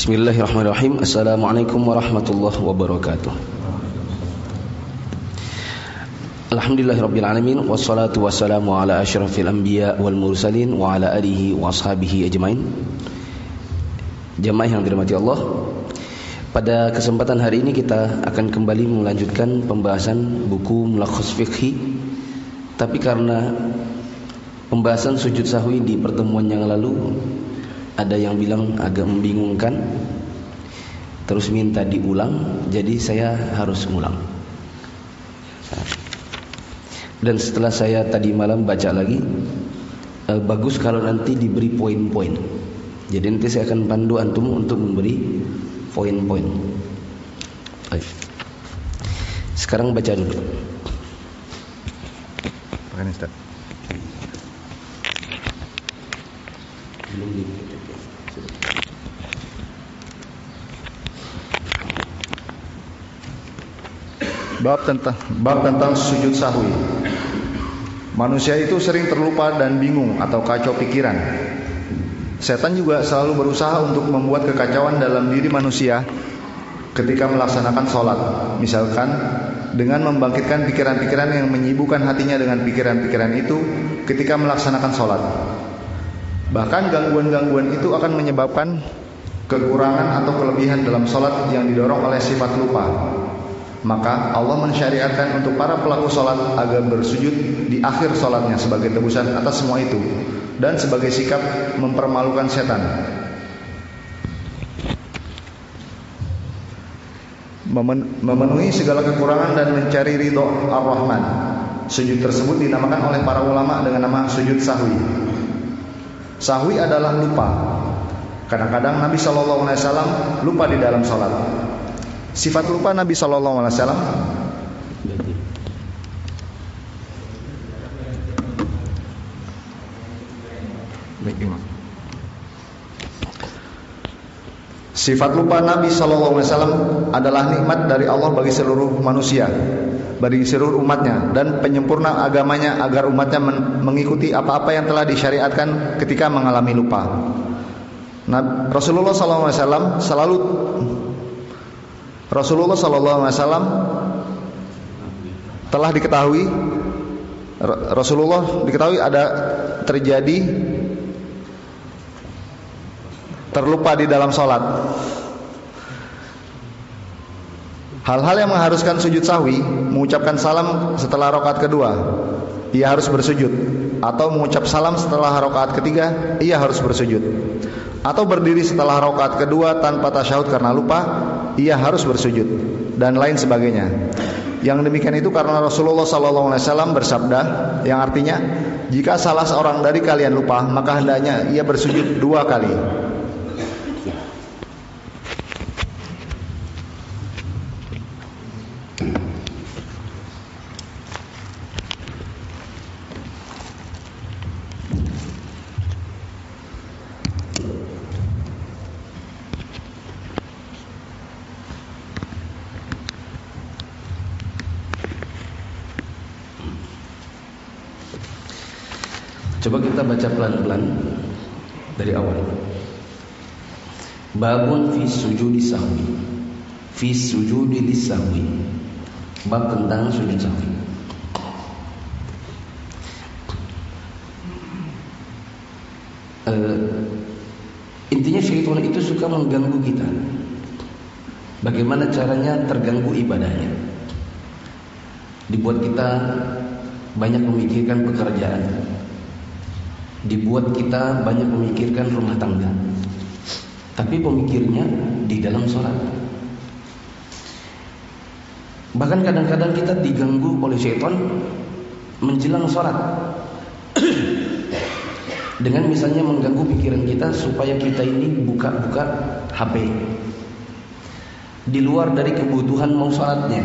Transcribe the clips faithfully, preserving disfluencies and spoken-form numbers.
Bismillahirrahmanirrahim. Assalamualaikum warahmatullahi wabarakatuh. Alhamdulillahirabbil alamin wassalatu wassalamu ala asyrafil anbiya wal mursalin wa ala alihi wa ashabihi ajmain. Jamaah yang dirahmati Allah, pada kesempatan hari ini kita akan kembali melanjutkan pembahasan buku Mulakhas Fiqhi. Tapi karena pembahasan sujud sahwi di pertemuan yang lalu ada yang bilang agak membingungkan, terus minta diulang, jadi saya harus ngulang. Dan setelah saya tadi malam baca lagi, eh, bagus kalau nanti diberi poin-poin. Jadi nanti saya akan pandu antum untuk memberi poin-poin. Baik. Sekarang baca dulu. Pakai Ustaz. Belum di Bab tentang bab tentang sujud sahwi. Manusia itu sering terlupa dan bingung atau kacau pikiran. Setan juga selalu berusaha untuk membuat kekacauan dalam diri manusia ketika melaksanakan sholat. Misalkan dengan membangkitkan pikiran-pikiran yang menyibukkan hatinya dengan pikiran-pikiran itu ketika melaksanakan sholat. Bahkan gangguan-gangguan itu akan menyebabkan kekurangan atau kelebihan dalam sholat yang didorong oleh sifat lupa. Maka Allah mensyariatkan untuk para pelaku sholat agar bersujud di akhir sholatnya sebagai tebusan atas semua itu dan sebagai sikap mempermalukan setan. Memenuhi segala kekurangan dan mencari ridho Ar-Rahman. Sujud tersebut dinamakan oleh para ulama dengan nama sujud sahwi. Sahwi adalah lupa. Kadang-kadang Nabi shallallahu alaihi wasallam lupa di dalam sholat. Sifat lupa Nabi shallallahu alaihi wasallam Sifat lupa Nabi shallallahu alaihi wasallam adalah nikmat dari Allah bagi seluruh manusia, bagi seluruh umatnya, dan penyempurna agamanya agar umatnya mengikuti apa-apa yang telah disyariatkan ketika mengalami lupa. Nah, Rasulullah shallallahu alaihi wasallam selalu Rasulullah shallallahu alaihi wasallam telah diketahui Rasulullah diketahui ada terjadi terlupa di dalam sholat. Hal-hal yang mengharuskan sujud sahwi: mengucapkan salam setelah rakaat kedua, ia harus bersujud, atau mengucap salam setelah rakaat ketiga, ia harus bersujud, atau berdiri setelah rakaat kedua tanpa tasyahud karena lupa, ia harus bersujud, dan lain sebagainya. Yang demikian itu karena Rasulullah shallallahu alaihi wasallam bersabda, yang artinya, jika salah seorang dari kalian lupa, maka hendaknya ia bersujud dua kali. Coba kita baca pelan-pelan dari awal. Babun fi sujudi sahwi. Fi sujudi lisahwi. Bab tentang sujud sahwi. Uh, intinya syaitan itu suka mengganggu kita. Bagaimana caranya terganggu ibadahnya? Dibuat kita banyak memikirkan pekerjaan, dibuat kita banyak memikirkan rumah tangga, tapi pemikirnya di dalam sholat. Bahkan kadang-kadang kita diganggu oleh syaitan menjelang sholat dengan misalnya mengganggu pikiran kita supaya kita ini buka-buka H P di luar dari kebutuhan mau sholatnya,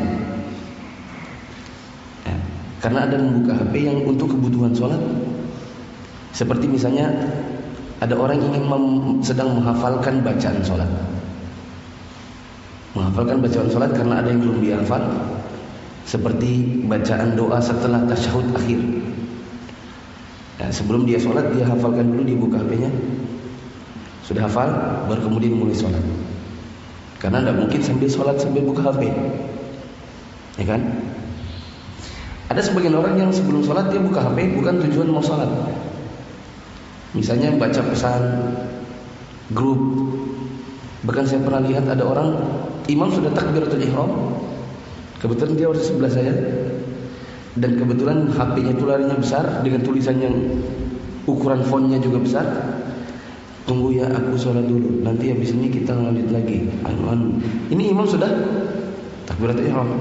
ya, karena ada membuka H P yang untuk kebutuhan sholat. Seperti misalnya ada orang ingin mem- sedang menghafalkan bacaan sholat, menghafalkan bacaan sholat karena ada yang belum dihafal, seperti bacaan doa setelah tasyahud akhir. Ya, sebelum dia sholat dia hafalkan dulu, dia buka H P-nya. Sudah hafal, baru kemudian mulai sholat. Karena tidak mungkin sambil sholat sambil buka H P, ya kan? Ada sebagian orang yang sebelum sholat dia buka H P bukan tujuan mau sholat. Misalnya baca pesan grup. Bahkan saya pernah lihat ada orang imam sudah takbiratul ihram, kebetulan dia harus sebelah saya, dan kebetulan H P-nya itu larinya besar dengan tulisan yang ukuran fontnya juga besar. Tunggu ya, aku sholat dulu, nanti habis ini kita lanjut lagi. Anu anu. Ini imam sudah takbiratul ihram.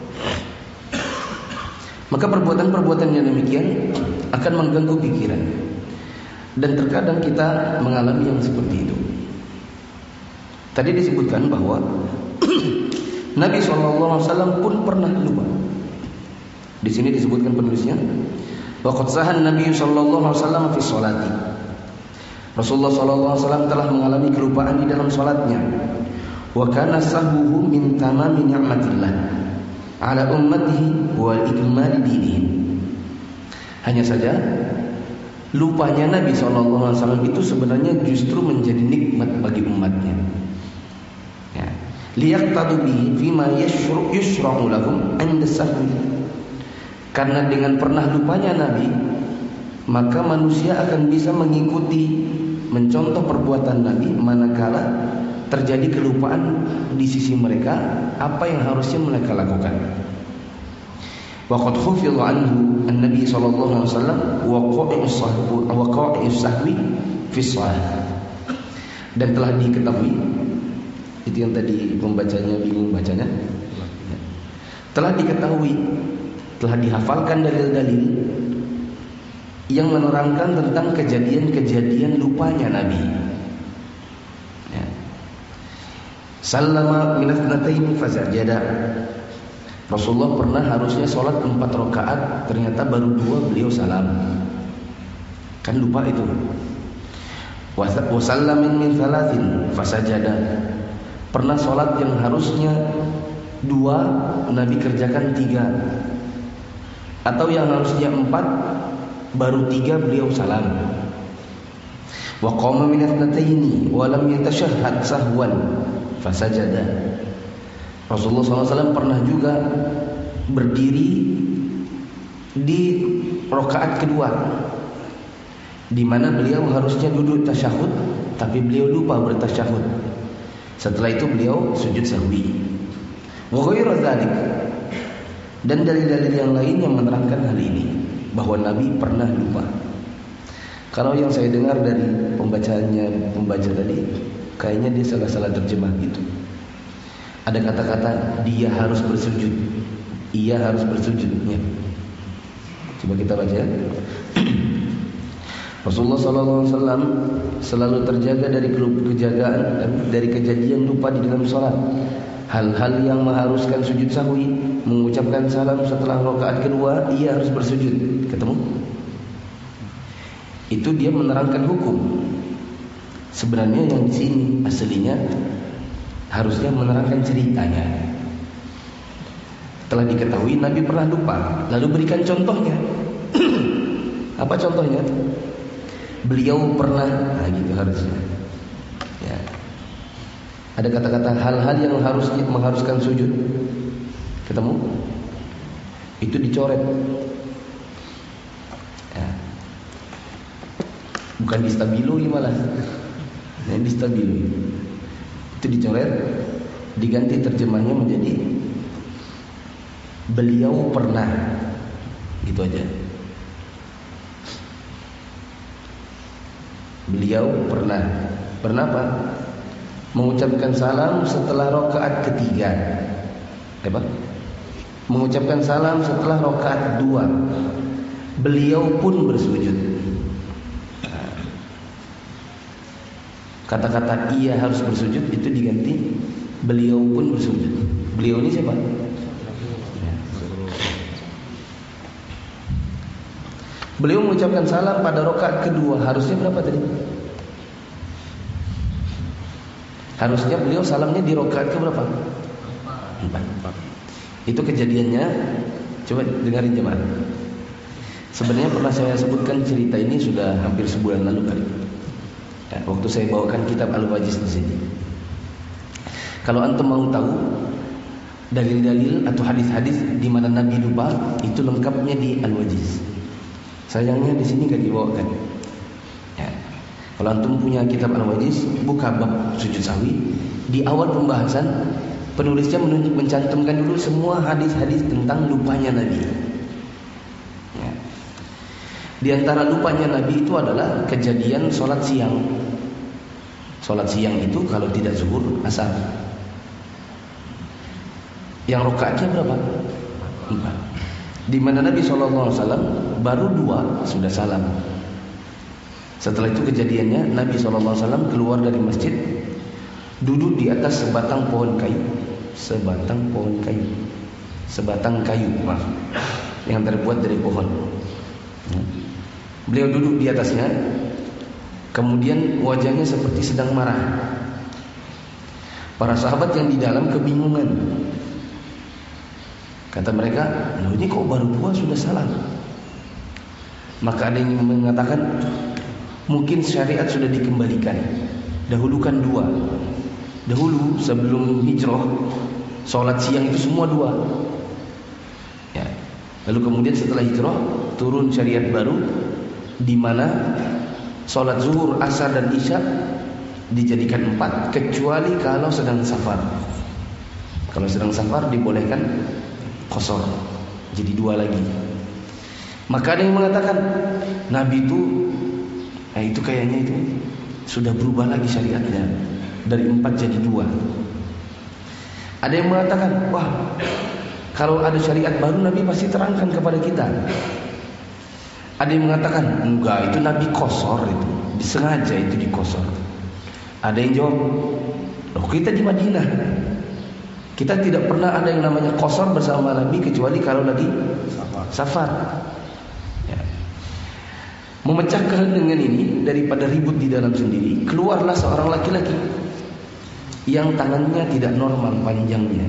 Maka perbuatan-perbuatan yang demikian akan mengganggu pikiran. Dan terkadang kita mengalami yang seperti itu. Tadi disebutkan bahwa Nabi shallallahu alaihi wasallam pun pernah lupa. Di sini disebutkan penulisnya, waqad sahan Nabi shallallahu alaihi wasallam fi sholati. Rasulullah shallallahu alaihi wasallam telah mengalami kelupaan di dalam salatnya. Wa kana sahbuhu min tamami ni'matillah ala ummatihi wa ikmali dinihim. Hanya saja lupanya Nabi shallallahu alaihi wasallam itu sebenarnya justru menjadi nikmat bagi umatnya. Ya. Liyaqtadu bihi fima yashru yushra'u lahum 'inda sahwi. Karena dengan pernah lupanya Nabi, maka manusia akan bisa mengikuti, mencontoh perbuatan Nabi manakala terjadi kelupaan di sisi mereka apa yang harusnya mereka lakukan. Waqad khufidha anhu an-nabi sallallahu alaihi wasallam waqa'is sahwi waqa'is sahwi fi shalah. Dan telah diketahui, itu yang tadi pembacanya bingung bacanya, telah diketahui, telah dihafalkan dalil-dalil yang menerangkan tentang kejadian-kejadian lupanya Nabi. Ya. Sallama min athnatayn fasajada. Rasulullah pernah harusnya sholat empat rakaat, ternyata baru dua beliau salam. Kan lupa itu. Wa sallamin min thalathin fasajada. Pernah sholat yang harusnya dua, Nabi kerjakan tiga. Atau yang harusnya empat, baru tiga beliau salam. Wa qama min athnataini wa lam yatashahhad sahwan fasajada. Rasulullah shallallahu alaihi wasallam pernah juga berdiri di rakaat kedua, di mana beliau harusnya duduk tasyahud, tapi beliau lupa bertasyahud. Setelah itu beliau sujud sahwi. Wa ghairu dzalik. Dan dalil-dalil yang lain yang menerangkan hal ini, bahwa Nabi pernah lupa. Kalau yang saya dengar dari pembacanya pembaca tadi, kayaknya dia salah-salah terjemah gitu. Ada kata-kata dia harus bersujud, ia harus bersujudnya. Coba kita baca. Rasulullah shallallahu alaihi wasallam selalu terjaga dari kejagaan dari kejadian lupa di dalam sholat. Hal-hal yang mengharuskan sujud sahwi, mengucapkan salam setelah rakaat kedua, ia harus bersujud. Ketemu? Itu dia menerangkan hukum. Sebenarnya yang di sini aslinya harusnya menerangkan ceritanya. Telah diketahui Nabi pernah lupa, lalu berikan contohnya. Apa contohnya? Beliau pernah, nah gitu harusnya. Ya. Ada kata-kata hal-hal yang harusnya mengharuskan sujud. Ketemu? Itu dicoret. Ya. Bukan distabilui malah. Nah, distabilui. Itu dicoret, diganti terjemahnya menjadi beliau pernah. Gitu aja. Beliau pernah. Pernah apa? Mengucapkan salam setelah rakaat ketiga. Apa? Mengucapkan salam setelah rakaat dua. Beliau pun bersujud. Kata-kata ia harus bersujud itu diganti beliau pun bersujud. Beliau ini siapa? Beliau mengucapkan salam pada rakaat kedua. Harusnya berapa tadi? Harusnya beliau salamnya di rakaat ke berapa? Empat. Itu kejadiannya. Coba dengarin jemaah. Sebenarnya pernah saya sebutkan cerita ini sudah hampir sebulan lalu kali. Ya, waktu saya bawakan kitab Al-Wajiz di sini. Kalau antum mau tahu dalil-dalil atau hadis-hadis di mana Nabi lupa, itu lengkapnya di Al-Wajiz. Sayangnya di sini nggak dibawakan. Ya. Kalau antum punya kitab Al-Wajiz, buka bab sujud sahwi. Di awal pembahasan, penulisnya menunjuk mencantumkan dulu semua hadis-hadis tentang lupanya Nabi. Ya. Di antara lupanya Nabi itu adalah kejadian sholat siang. Sholat siang itu kalau tidak zuhur, asar. Yang rakaatnya berapa? Empat. Di mana Nabi shallallahu alaihi wasallam baru dua sudah salam. Setelah itu kejadiannya Nabi shallallahu alaihi wasallam keluar dari masjid, duduk di atas sebatang pohon kayu, sebatang pohon kayu, sebatang kayu, maaf, yang terbuat dari pohon. Beliau duduk di atasnya, kemudian wajahnya seperti sedang marah. Para sahabat yang di dalam kebingungan. Kata mereka, loh ini kok baru dua sudah salam? Maka ada yang mengatakan, mungkin syariat sudah dikembalikan. Dahulukan dua. Dahulu sebelum hijrah, sholat siang itu semua dua. Ya. Lalu kemudian setelah hijrah, turun syariat baru, di mana sholat zuhur, asar dan isya dijadikan empat, kecuali kalau sedang safar. Kalau sedang safar dibolehkan kosor, jadi dua lagi. Maka ada yang mengatakan Nabi itu, eh, itu kayaknya itu sudah berubah lagi syariatnya, dari empat jadi dua. Ada yang mengatakan, wah, kalau ada syariat baru Nabi pasti terangkan kepada kita. Ada yang mengatakan, enggak, itu Nabi kosor, itu disengaja itu dikosor. Ada yang jawab, loh kita di Madinah, kita tidak pernah ada yang namanya kosor bersama Nabi kecuali kalau lagi safar. safar. Ya. Memecah keheningan ini daripada ribut di dalam sendiri, keluarlah seorang laki-laki yang tangannya tidak normal panjangnya.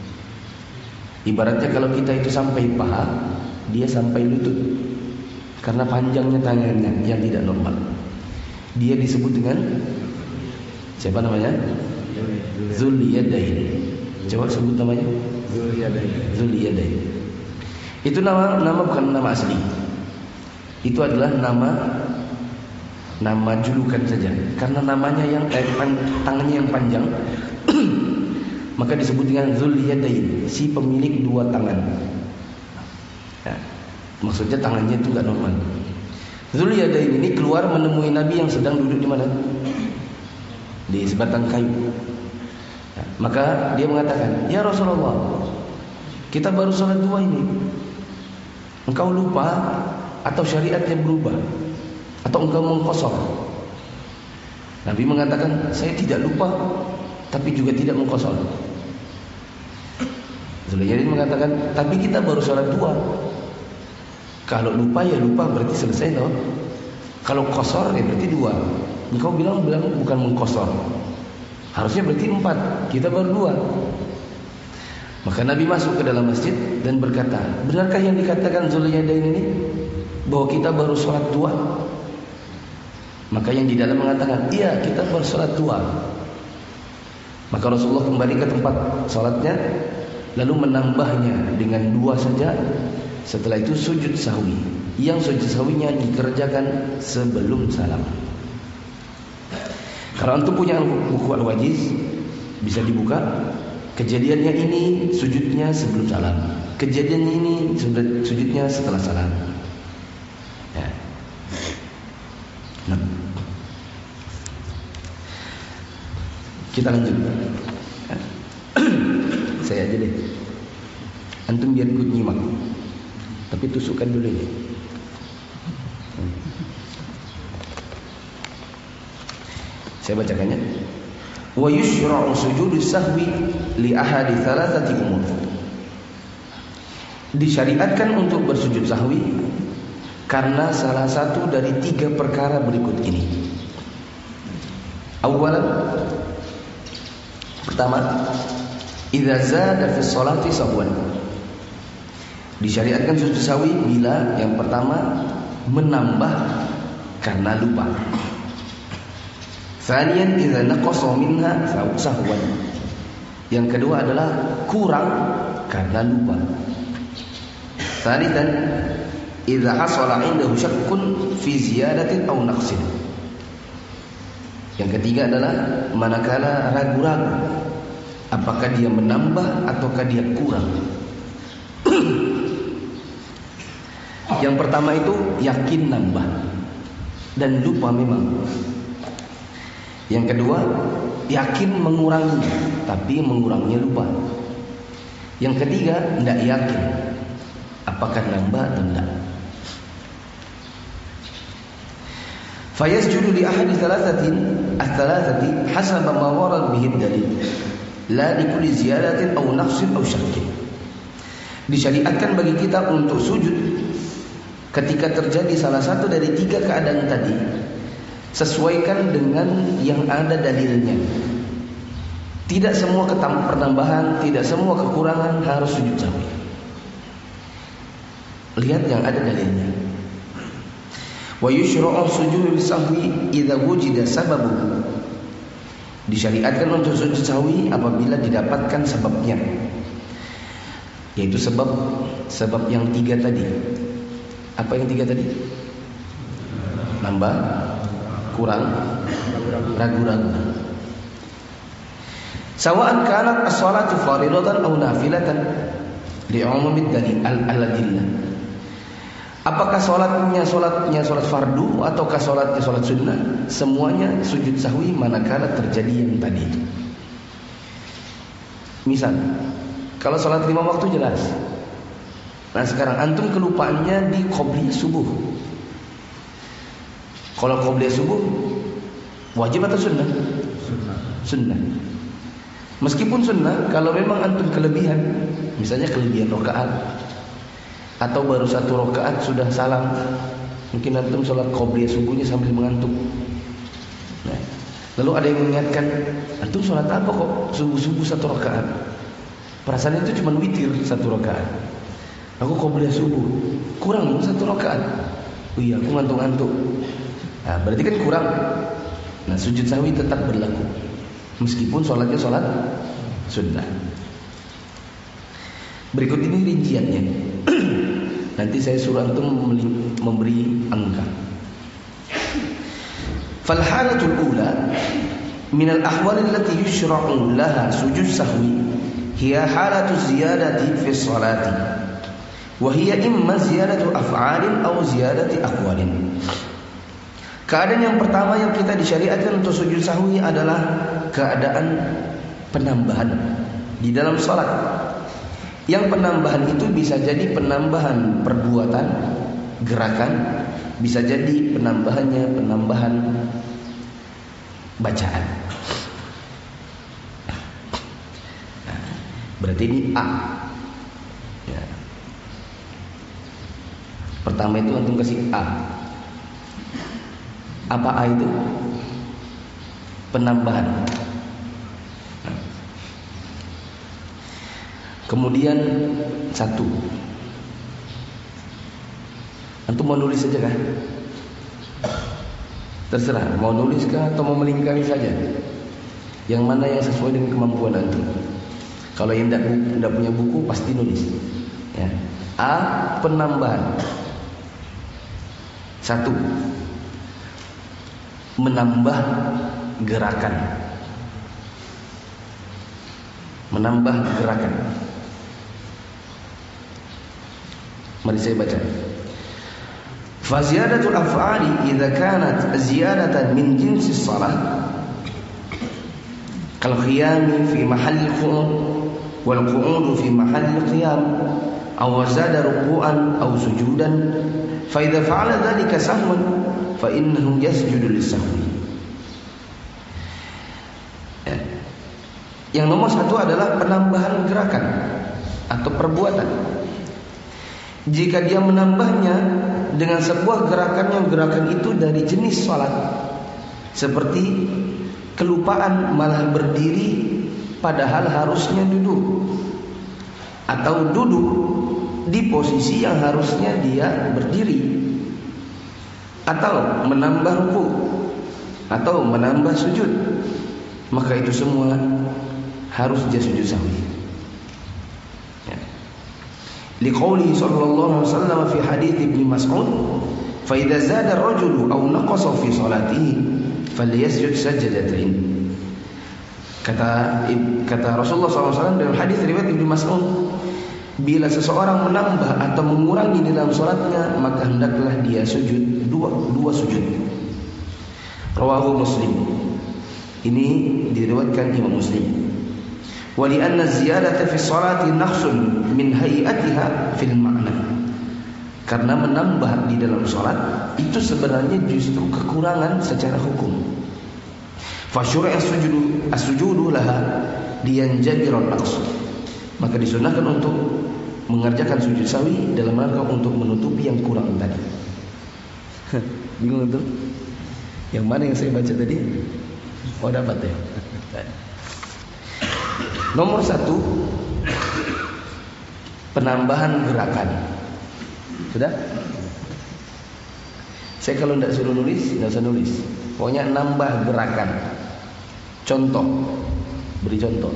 Ibaratnya kalau kita itu sampai paha, dia sampai lutut, karena panjangnya tangannya yang tidak normal. Dia disebut dengan siapa namanya? Zuliyadain. Coba sebut namanya. Zuliyadain. Zuliyadain. Itu nama nama bukan nama asli. Itu adalah nama nama julukan saja. Karena namanya yang eh, pan, tangannya yang panjang, maka disebut dengan Zuliyadain, si pemilik dua tangan. Ya, maksudnya tangannya itu enggak normal. Zuliyadain ini keluar menemui Nabi yang sedang duduk di mana? Di sebatang kayu. Maka dia mengatakan, ya Rasulullah, kita baru sholat dua ini, engkau lupa atau syariatnya berubah, atau engkau mengkosor? Nabi mengatakan, saya tidak lupa, tapi juga tidak mengkosor. Zuliyadin mengatakan, tapi kita baru sholat dua. Kalau lupa ya lupa, berarti selesai loh. Kalau kosor ya berarti dua. Engkau bilang bilang bukan mengkosor, harusnya berarti empat, kita baru dua. Maka Nabi masuk ke dalam masjid dan berkata, benarkah yang dikatakan Zuliyadain ini, bahwa kita baru sholat dua? Maka yang di dalam mengatakan, iya kita baru sholat dua. Maka Rasulullah kembali ke tempat sholatnya, lalu menambahnya dengan dua saja. Setelah itu sujud sahwi, yang sujud sahwinya dikerjakan sebelum salam. Kalau antum punya buku Al-Wajiz, bisa dibuka. Kejadiannya ini sujudnya sebelum salam, kejadiannya ini sujudnya setelah salam. Ya. Nah. Kita lanjut. Ya. Saya aja deh. Antum biar ikut nyimak, tapi tusukkan dulu ini. Saya bacakannya. Wa yushra'u sujudus sahwi li ahadi thalathati umur. Disyariatkan untuk bersujud sahwi karena salah satu dari tiga perkara berikut ini. Awalan, pertama, idza zada fi sholati sahwan. Disyariatkan sujud sahwi bila yang pertama menambah karena lupa. Thaniyan idza naqasa minha sahwan. Yang kedua adalah kurang karena lupa. Thalithan idza hasala 'indahu syakkun fi ziyadatin aw naqsin. Yang ketiga adalah manakala ragu-ragu apakah dia menambah ataukah dia kurang. Yang pertama itu yakin nambah dan lupa memang. Yang kedua yakin mengurangi tapi mengurangnya lupa. Yang ketiga tidak yakin apakah nambah atau tidak. Fayasjudu li ahadi thalathatin ats-thalathati hasaba ma warad bihi dalil la li kulli ziyadatin aw naqsin aw syakkin. Disyariatkan bagi kita untuk sujud ketika terjadi salah satu dari tiga keadaan tadi, sesuaikan dengan yang ada dalilnya. Tidak semua penambahan, tidak semua kekurangan harus sujud sahwi. Lihat yang ada dalilnya. Wa yushra'u sujudu sahwi idza wujida sababuhu. Disyariatkan untuk sujud sahwi apabila didapatkan sebabnya. Yaitu sebab sebab yang tiga tadi. Apa yang tiga tadi? Nambah, kurang, ragu-ragu. Sawa'an kanat as-salatu faridatan aw nafilatan li'umumid dalil al-adillah. Apakah salatnya salatnya salat fardu ataukah salatnya salat sunnah, semuanya sujud sahwi manakala terjadi yang tadi itu. Misal, kalau salat lima waktu jelas. Nah sekarang antum kelupaannya di qobliyah subuh. Kalau qobliyah subuh wajib atau sunnah? Sunnah. Sunnah. Meskipun sunnah, kalau memang antum kelebihan, misalnya kelebihan rakaat atau baru satu rakaat sudah salam, mungkin antum sholat qobliyah subuhnya sambil mengantuk. Nah, lalu ada yang mengingatkan, antum sholat apa kok subuh-subuh satu rakaat? Perasaan itu cuma witir satu rakaat. Aku qobliyah subuh, kurang satu rakaat. Oh iya, aku ngantuk-ngantuk. Nah, berarti kan kurang. Nah, sujud sahwi tetap berlaku meskipun sholatnya sholat sunnah. Berikut ini rinciannya. Nanti saya suruh antum memberi angka. Fal halatul ula min al ahwal allati yushra'u laha sujud sahwi hiya halatu ziyadati fi sholati wa hiya imma ziyadatu af'alin aw ziyadati aqwalin. Keadaan yang pertama yang kita disyariatkan untuk sujud sahwi adalah keadaan penambahan di dalam salat. Yang penambahan itu bisa jadi penambahan perbuatan, gerakan, bisa jadi penambahannya penambahan bacaan. Nah, berarti ini A. Ya. Pertama itu antum kasih A. Apa A itu? Penambahan. Kemudian satu. Antum mau nulis saja kan? Terserah, mau nulis kah atau mau melingkari saja. Yang mana yang sesuai dengan kemampuan antum. Kalau yang tidak, tidak punya buku pasti nulis. Ya. A, penambahan. Satu, menambah gerakan. Menambah gerakan. Mari saya baca. Fa ziyadatul af'ali idza kanat ziyadatan min jinsi shalah kal qiyam fi mahall qu'ud wal qu'ud fi mahall qiyam aw zada ruku'an aw sujudan fa idza fa'ala dhalika sahwan fa innahu yasjudu lis-sahwi. Yang nomor satu adalah penambahan gerakan atau perbuatan. Jika dia menambahnya dengan sebuah gerakan yang gerakan itu dari jenis salat, seperti kelupaan malah berdiri padahal harusnya duduk, atau duduk di posisi yang harusnya dia berdiri, atau menambah ruku atau menambah sujud, maka itu semua harus dia sujud sahwi. Ya. Liqaulihi sallallahu alaihi wasallam fi hadits Ibnu Mas'ud, "Fa idza zada ar-rajulu aw naqasa fi salatihi falyasjud sajdatain." Kata kata Rasulullah sallallahu alaihi wasallam dalam hadis riwayat Ibnu Mas'ud, bila seseorang menambah atau mengurangi di dalam salatnya, maka hendaklah dia sujud dua dua sujud. Rawahu Muslim. Ini diriwayatkan Imam Muslim. Wa li anna ziyadata fi sholati naqsun min hay'atiha fil ma'na. Karena menambah di dalam salat itu sebenarnya justru kekurangan secara hukum. Fa syuri'a as-sujudu as-sujudu laha liyanjabira al-aqs. Maka disunahkan untuk mengerjakan sujud sahwi dalam rangka untuk menutupi yang kurang tadi. Bingung tuh? Yang mana yang saya baca tadi? Oh, dapat ya. Nomor satu, penambahan gerakan. Sudah? Saya kalau tidak suruh nulis, tidak usah nulis. Pokoknya nambah gerakan. Contoh, beri contoh.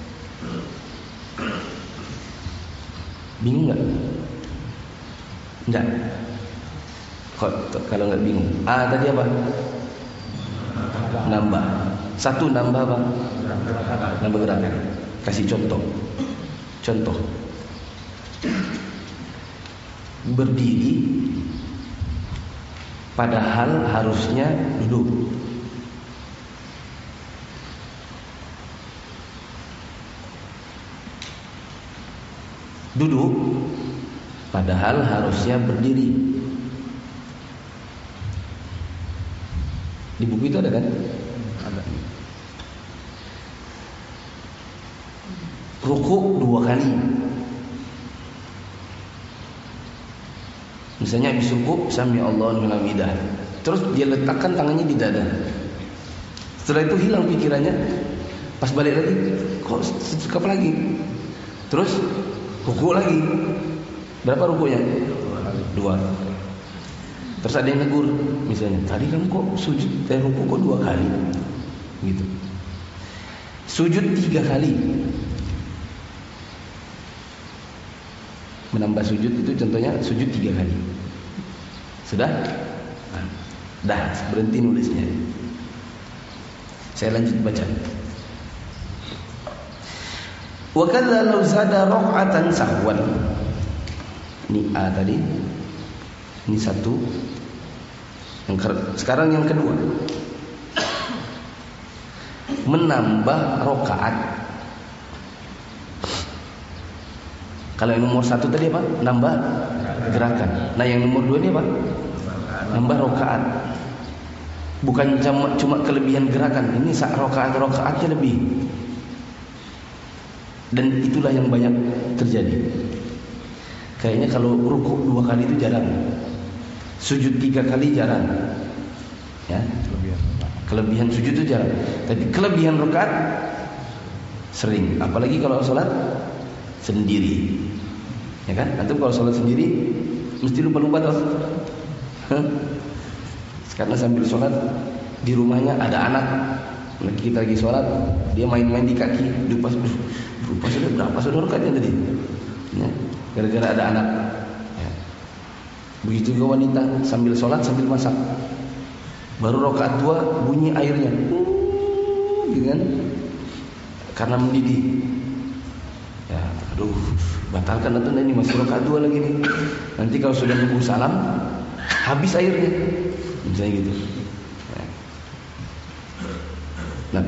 Bingung nggak? Enggak. Kalau nggak bingung, ah tadi apa? Nambah. Satu nambah apa? Nambah gerakan. Kasih contoh. Contoh. Berdiri, padahal harusnya duduk. Duduk, padahal harusnya berdiri. Di buku itu ada kan? Ada. Ruku dua kali. Misalnya habis ruku, sami Allahu liman hamidah. Terus dia letakkan tangannya di dada. Setelah itu hilang pikirannya. Pas balik lagi, kok sekap lagi. Terus ruku lagi. Berapa rukunya? Dua. Terus ada yang negur, misalnya, tadi kamu kok sujud dan ruku kok dua kali, gitu. Sujud tiga kali. Menambah sujud itu contohnya sujud tiga kali. Sudah? Nah, dah berhenti nulisnya. Saya lanjut baca. Wa kadza law zada raq'atan sahwan. Ini A tadi. Ini satu. Yang sekarang yang kedua. Menambah rakaat. Kalau yang nomor satu tadi apa? Nambah gerakan. Nah yang nomor dua ini apa? Nambah rakaat. Bukan cuma, cuma kelebihan gerakan. Ini rakaat-rakaatnya lebih. Dan itulah yang banyak terjadi. Kayaknya kalau ruku dua kali itu jarang. Sujud tiga kali jarang. Ya. Kelebihan sujud itu jarang. Tapi kelebihan rakaat sering. Apalagi kalau sholat sendiri. Ya kan? Antum kalau sholat sendiri mesti lupa-lupa toh. Karena sambil sholat di rumahnya ada anak. Lagi kita lagi sholat, dia main-main di kaki. Lupa, lupa sudah berapa sudah rakaatnya tadi? Ya. Gara-gara ada anak. Ya. Begitu juga wanita sambil sholat sambil masak. Baru rakaat dua bunyi airnya, uh, gitu kan? Karena mendidih. Ya, aduh, batalkan atau ini masih rakaat dua lagi nih. Nanti kalau sudah nunggu salam, habis airnya, misalnya gitu. Ya. Nah,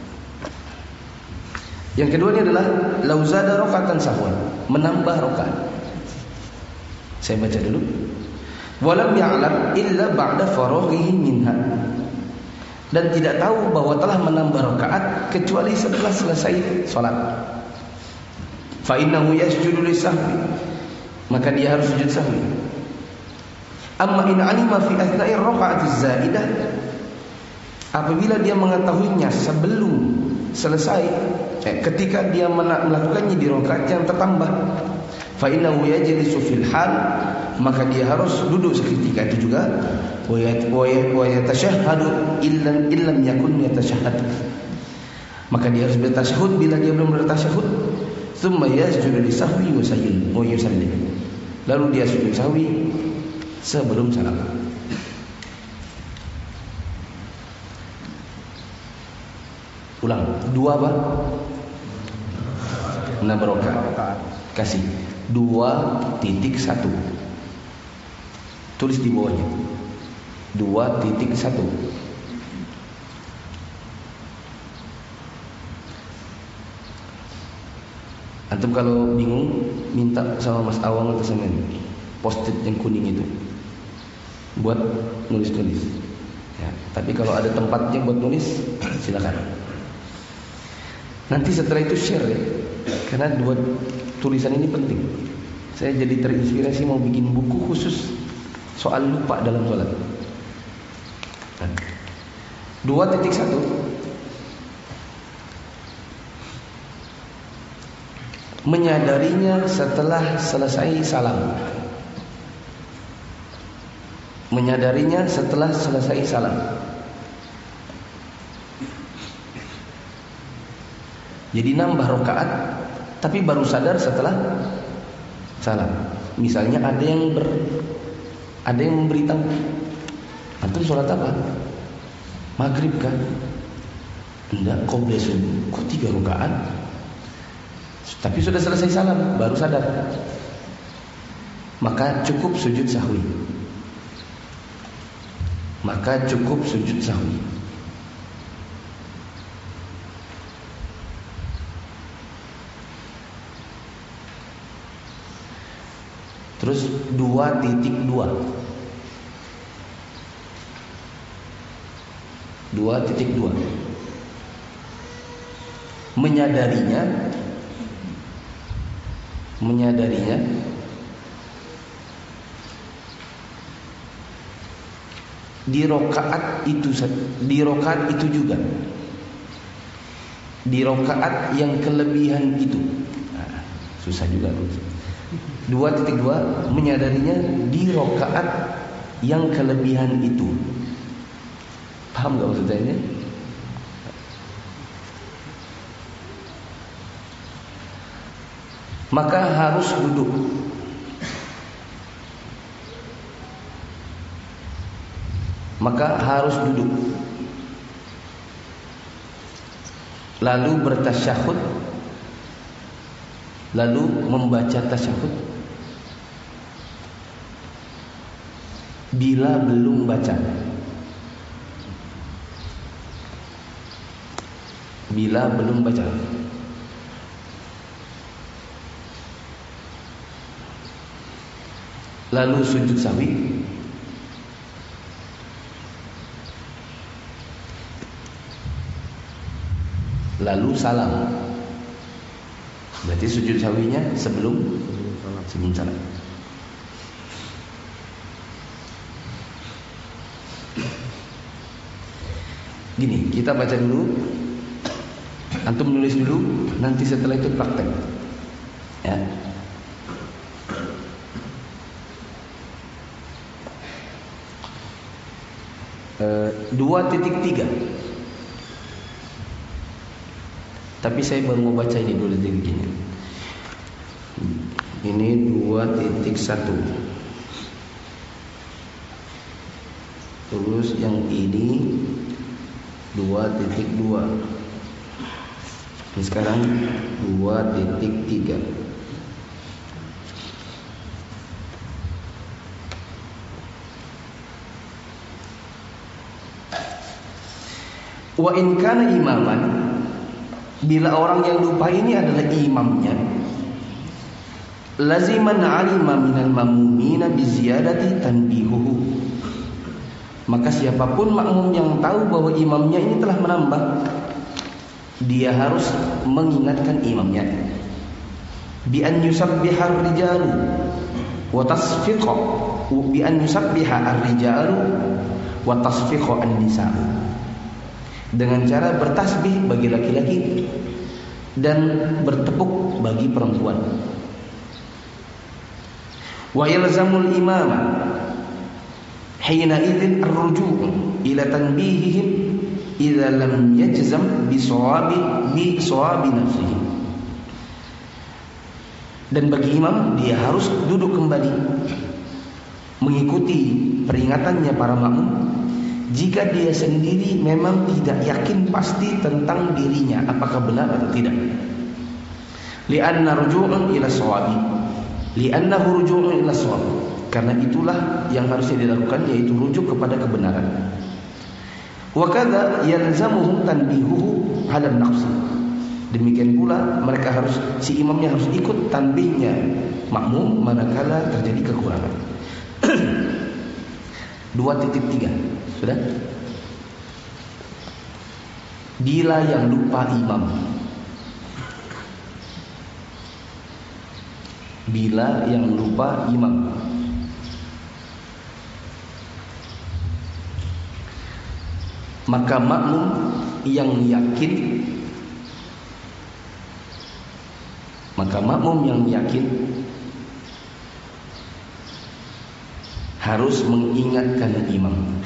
yang kedua ini adalah lauzada rakaatan sahwan, menambah rakaat. Saya baca dulu. Walam ya'lam illa ba'da faraghihi minha. Dan tidak tahu bahwa telah menambah rakaat kecuali setelah selesai salat. Fa innahu yasjudu lisahwi. Maka dia harus sujud sahwi. Amma in 'alima fi athna'i raka'ati zaidah. Apabila dia mengetahuinya sebelum selesai, eh, ketika dia melakukannya di rakaat yang tertambah, fa innahu yajlisu fil hal maka dia harus duduk seketika itu juga. Wa yatashahhadu illam illam yakun yatashahhad. Maka dia harus bertasyahud bila dia belum bertasyahud. Tsumma yasjudu li sahwi wa sayyid wa yusallim. Lalu dia sujud sahwi sebelum salam. Ulang, dua apa? Enam rakaat. Kasih dua titik satu. Tulis di bawahnya. Dua titik satu. Antum kalau bingung minta sama Mas Awang atau sama post-it yang kuning itu buat nulis-nulis. Ya, tapi kalau ada tempatnya buat nulis silakan. Nanti setelah itu share ya, karena dua tulisan ini penting. Saya jadi terinspirasi mau bikin buku khusus soal lupa dalam sholat. Dua titik satu. Menyadarinya setelah selesai salam. Menyadarinya setelah selesai salam. Jadi nambah rakaat, tapi baru sadar setelah salam. Misalnya ada yang ber, ada yang memberitahu, antum sholat apa? Maghrib kan? Enggak, qobliyah subuh. Kok tiga rakaat? Tapi sudah selesai salam, baru sadar. Maka cukup sujud sahwi. Maka cukup sujud sahwi. Terus dua titik dua. Dua titik dua. Menyadarinya Menyadarinya di rokaat itu, di rokaat itu juga, di rokaat yang kelebihan itu. Nah, susah juga. Dua titik dua menyadarinya di rokaat yang kelebihan itu. Paham gak maksudnya ini? Maka harus duduk. Maka harus duduk. Lalu bertasyahud. Lalu membaca tasyahud. Bila belum baca. Bila belum baca. Lalu sujud sahwi. Lalu salam. Berarti sujud sahwinya sebelum sebelum salam. Gini, kita baca dulu. Antum nulis dulu, nanti setelah itu praktek. Ya. Dua titik tiga. Tapi saya baru mau baca ini dua titik ini. Ini dua titik satu. Terus yang ini dua titik dua. Ini sekarang dua titik tiga. Wa in kana imaman, bila orang yang lupa ini adalah imamnya, laziman alima minal mamumina biziyadati tanbihuhu. Maka siapapun makmum yang tahu bahwa imamnya ini telah menambah, dia harus mengingatkan imamnya. Bi an yusabbiha ar-rijalu wa tasfiqa, bi an yusabbiha ar-rijalu wa tasfiqa an-nisa'u. Dengan cara bertasbih bagi laki-laki dan bertepuk bagi perempuan. Wa yalzamul imama hina idzin ar-ruju' ila tanbihihim idza lam yajzam bi sawabi bi sawabi nafsihi. Dan bagi imam, dia harus duduk kembali mengikuti peringatannya para makmum jika dia sendiri memang tidak yakin pasti tentang dirinya apakah benar atau tidak. Li'anna ruju'un ila shawabi, li'annahu ruju'un ila shawab, karena itulah yang harusnya dilakukan, yaitu rujuk kepada kebenaran. Wa kadza yalzamuhum tanbihuhu 'ala an-naqs. Demikian pula mereka harus, si imamnya harus ikut tanbihnya makmum manakala terjadi kekurangan. dua titik tiga sudah. Bila yang lupa imam, bila yang lupa imam, maka makmum yang yakin Maka makmum yang yakin harus mengingatkan imam.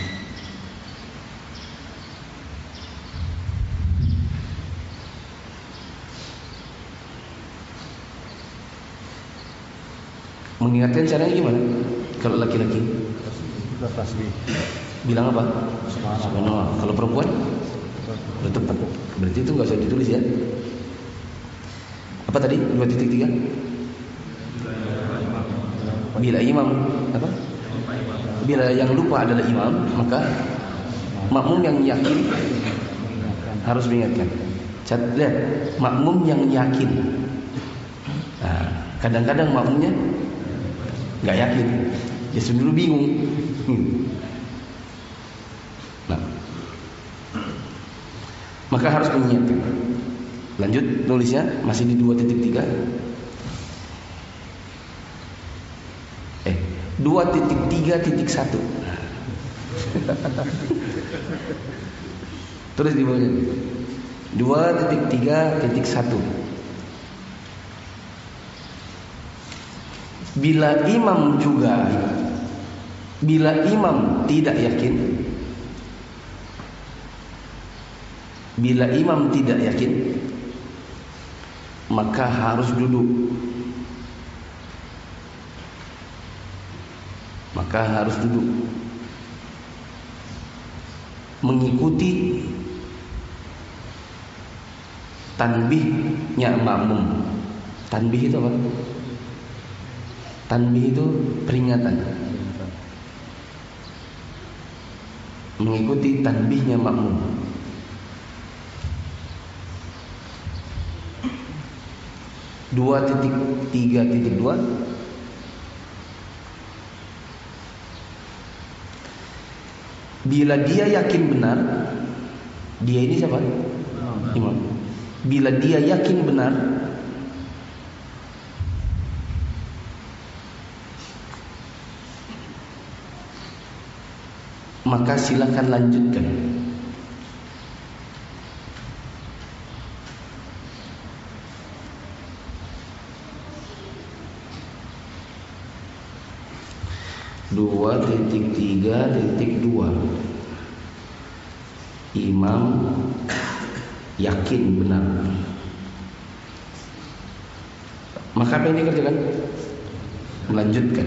Mengingatkan caranya gimana? Kalau laki-laki bilang apa? Subhanallah. Kalau perempuan udah tepat. Berarti itu nggak usah ditulis ya. Apa tadi? dua titik tiga. Bila imam apa? Bila yang lupa adalah imam, maka makmum yang yakin harus mengingatkan. Lihat, makmum yang yakin. Nah, kadang-kadang makmumnya nggak yakin, dia sendiri bingung. Nah, maka harus mengingatkan. Lanjut nulisnya masih di dua titik tiga. Eh, dua titik tiga titik satu. Terus di bawahnya dua titik tiga titik satu. Bila imam juga Bila imam tidak yakin Bila imam tidak yakin maka harus duduk. Maka harus duduk mengikuti tanbihnya makmum. Tanbih itu apa? Tanbih itu peringatan. Mengikuti tanbihnya makmum. dua titik tiga titik dua. Bila dia yakin benar, dia ini siapa? Imam. Bila dia yakin benar, maka silakan lanjutkan. dua titik tiga titik dua. Imam yakin benar, maka apa yang dikerjakan? Melanjutkan.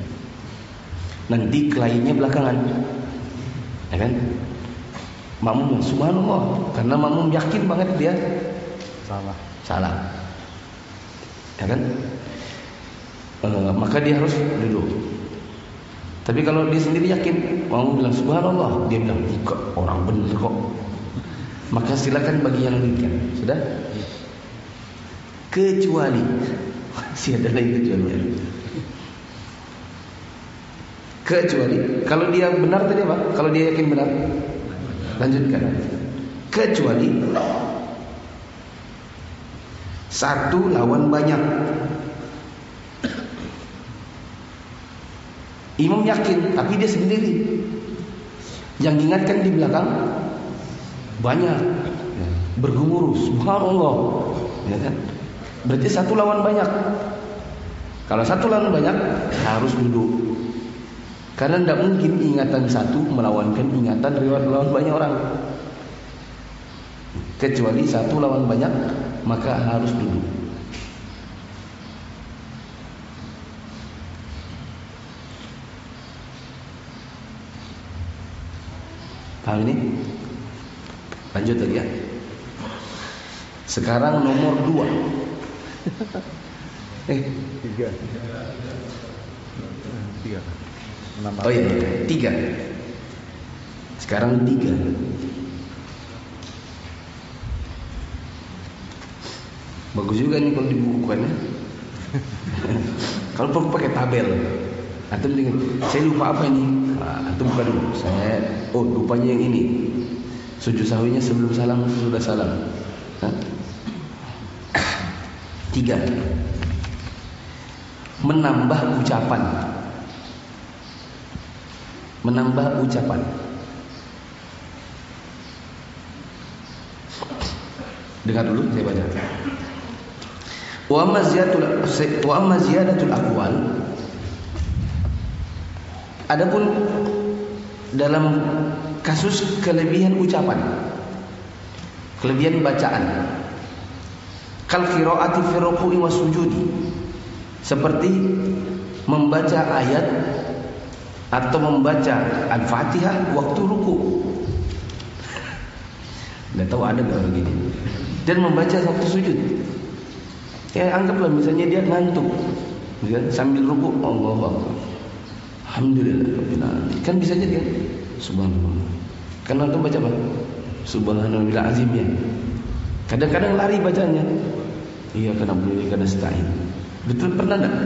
Nanti kliennya belakangan, ya kan? Makmum subhanallah, karena makmum yakin banget dia salah, salah, ya kan? E, maka dia harus duduk. Tapi kalau dia sendiri yakin, mau bilang subhanallah, dia bilang bukan, orang benar kok. Maka silakan bagi yang demikian. Sudah? Kecuali si ada lain kecualinya. Kecuali kalau dia benar tadi apa? Kalau dia yakin benar, lanjutkan. Kecuali satu lawan banyak. Imam yakin, tapi dia sendiri. Yang diingatkan di belakang banyak, bergemuruh, subhanallah, ya kan? Berarti satu lawan banyak. Kalau satu lawan banyak harus duduk. Karena tidak mungkin ingatan satu melawankan ingatan riwayat lawan banyak orang. Kecuali satu lawan banyak, maka harus duduk. Paham ini? Lanjut lagi ya. Sekarang nomor dua. Eh, tiga. Tiga. Oh iya, tiga. Sekarang tiga. Bagus juga nih kalau dibukukannya. Kalau perlu pakai tabel. Antum dengan saya lupa apa ini? Nah, antum buka dulu. Saya oh lupanya yang ini. Sujud sahwinya sebelum salam sudah salam. Hah? Tiga. Menambah ucapan. Menambah ucapan. Dengar dulu saya baca. Wa amma ziyadatul wa amma ziyadatul aqwal. Adapun dalam kasus kelebihan ucapan, kelebihan bacaan, kal qiraati fi ruku'i was sujudi, seperti membaca ayat atau membaca Al-Fatihah waktu ruku. Enggak tahu ada enggak orang gini. Dan membaca waktu sujud. Ya anggaplah misalnya dia ngantuk, ya, sambil ruku Allahu Akbar. Alhamdulillah rabbil alamin. Kan bisa jadi kan? Subhanallah. Kan antum baca apa? Subhanallahil azim ya. Kadang-kadang lari bacanya. Iya karena boleh karena stain. Betul pernah enggak?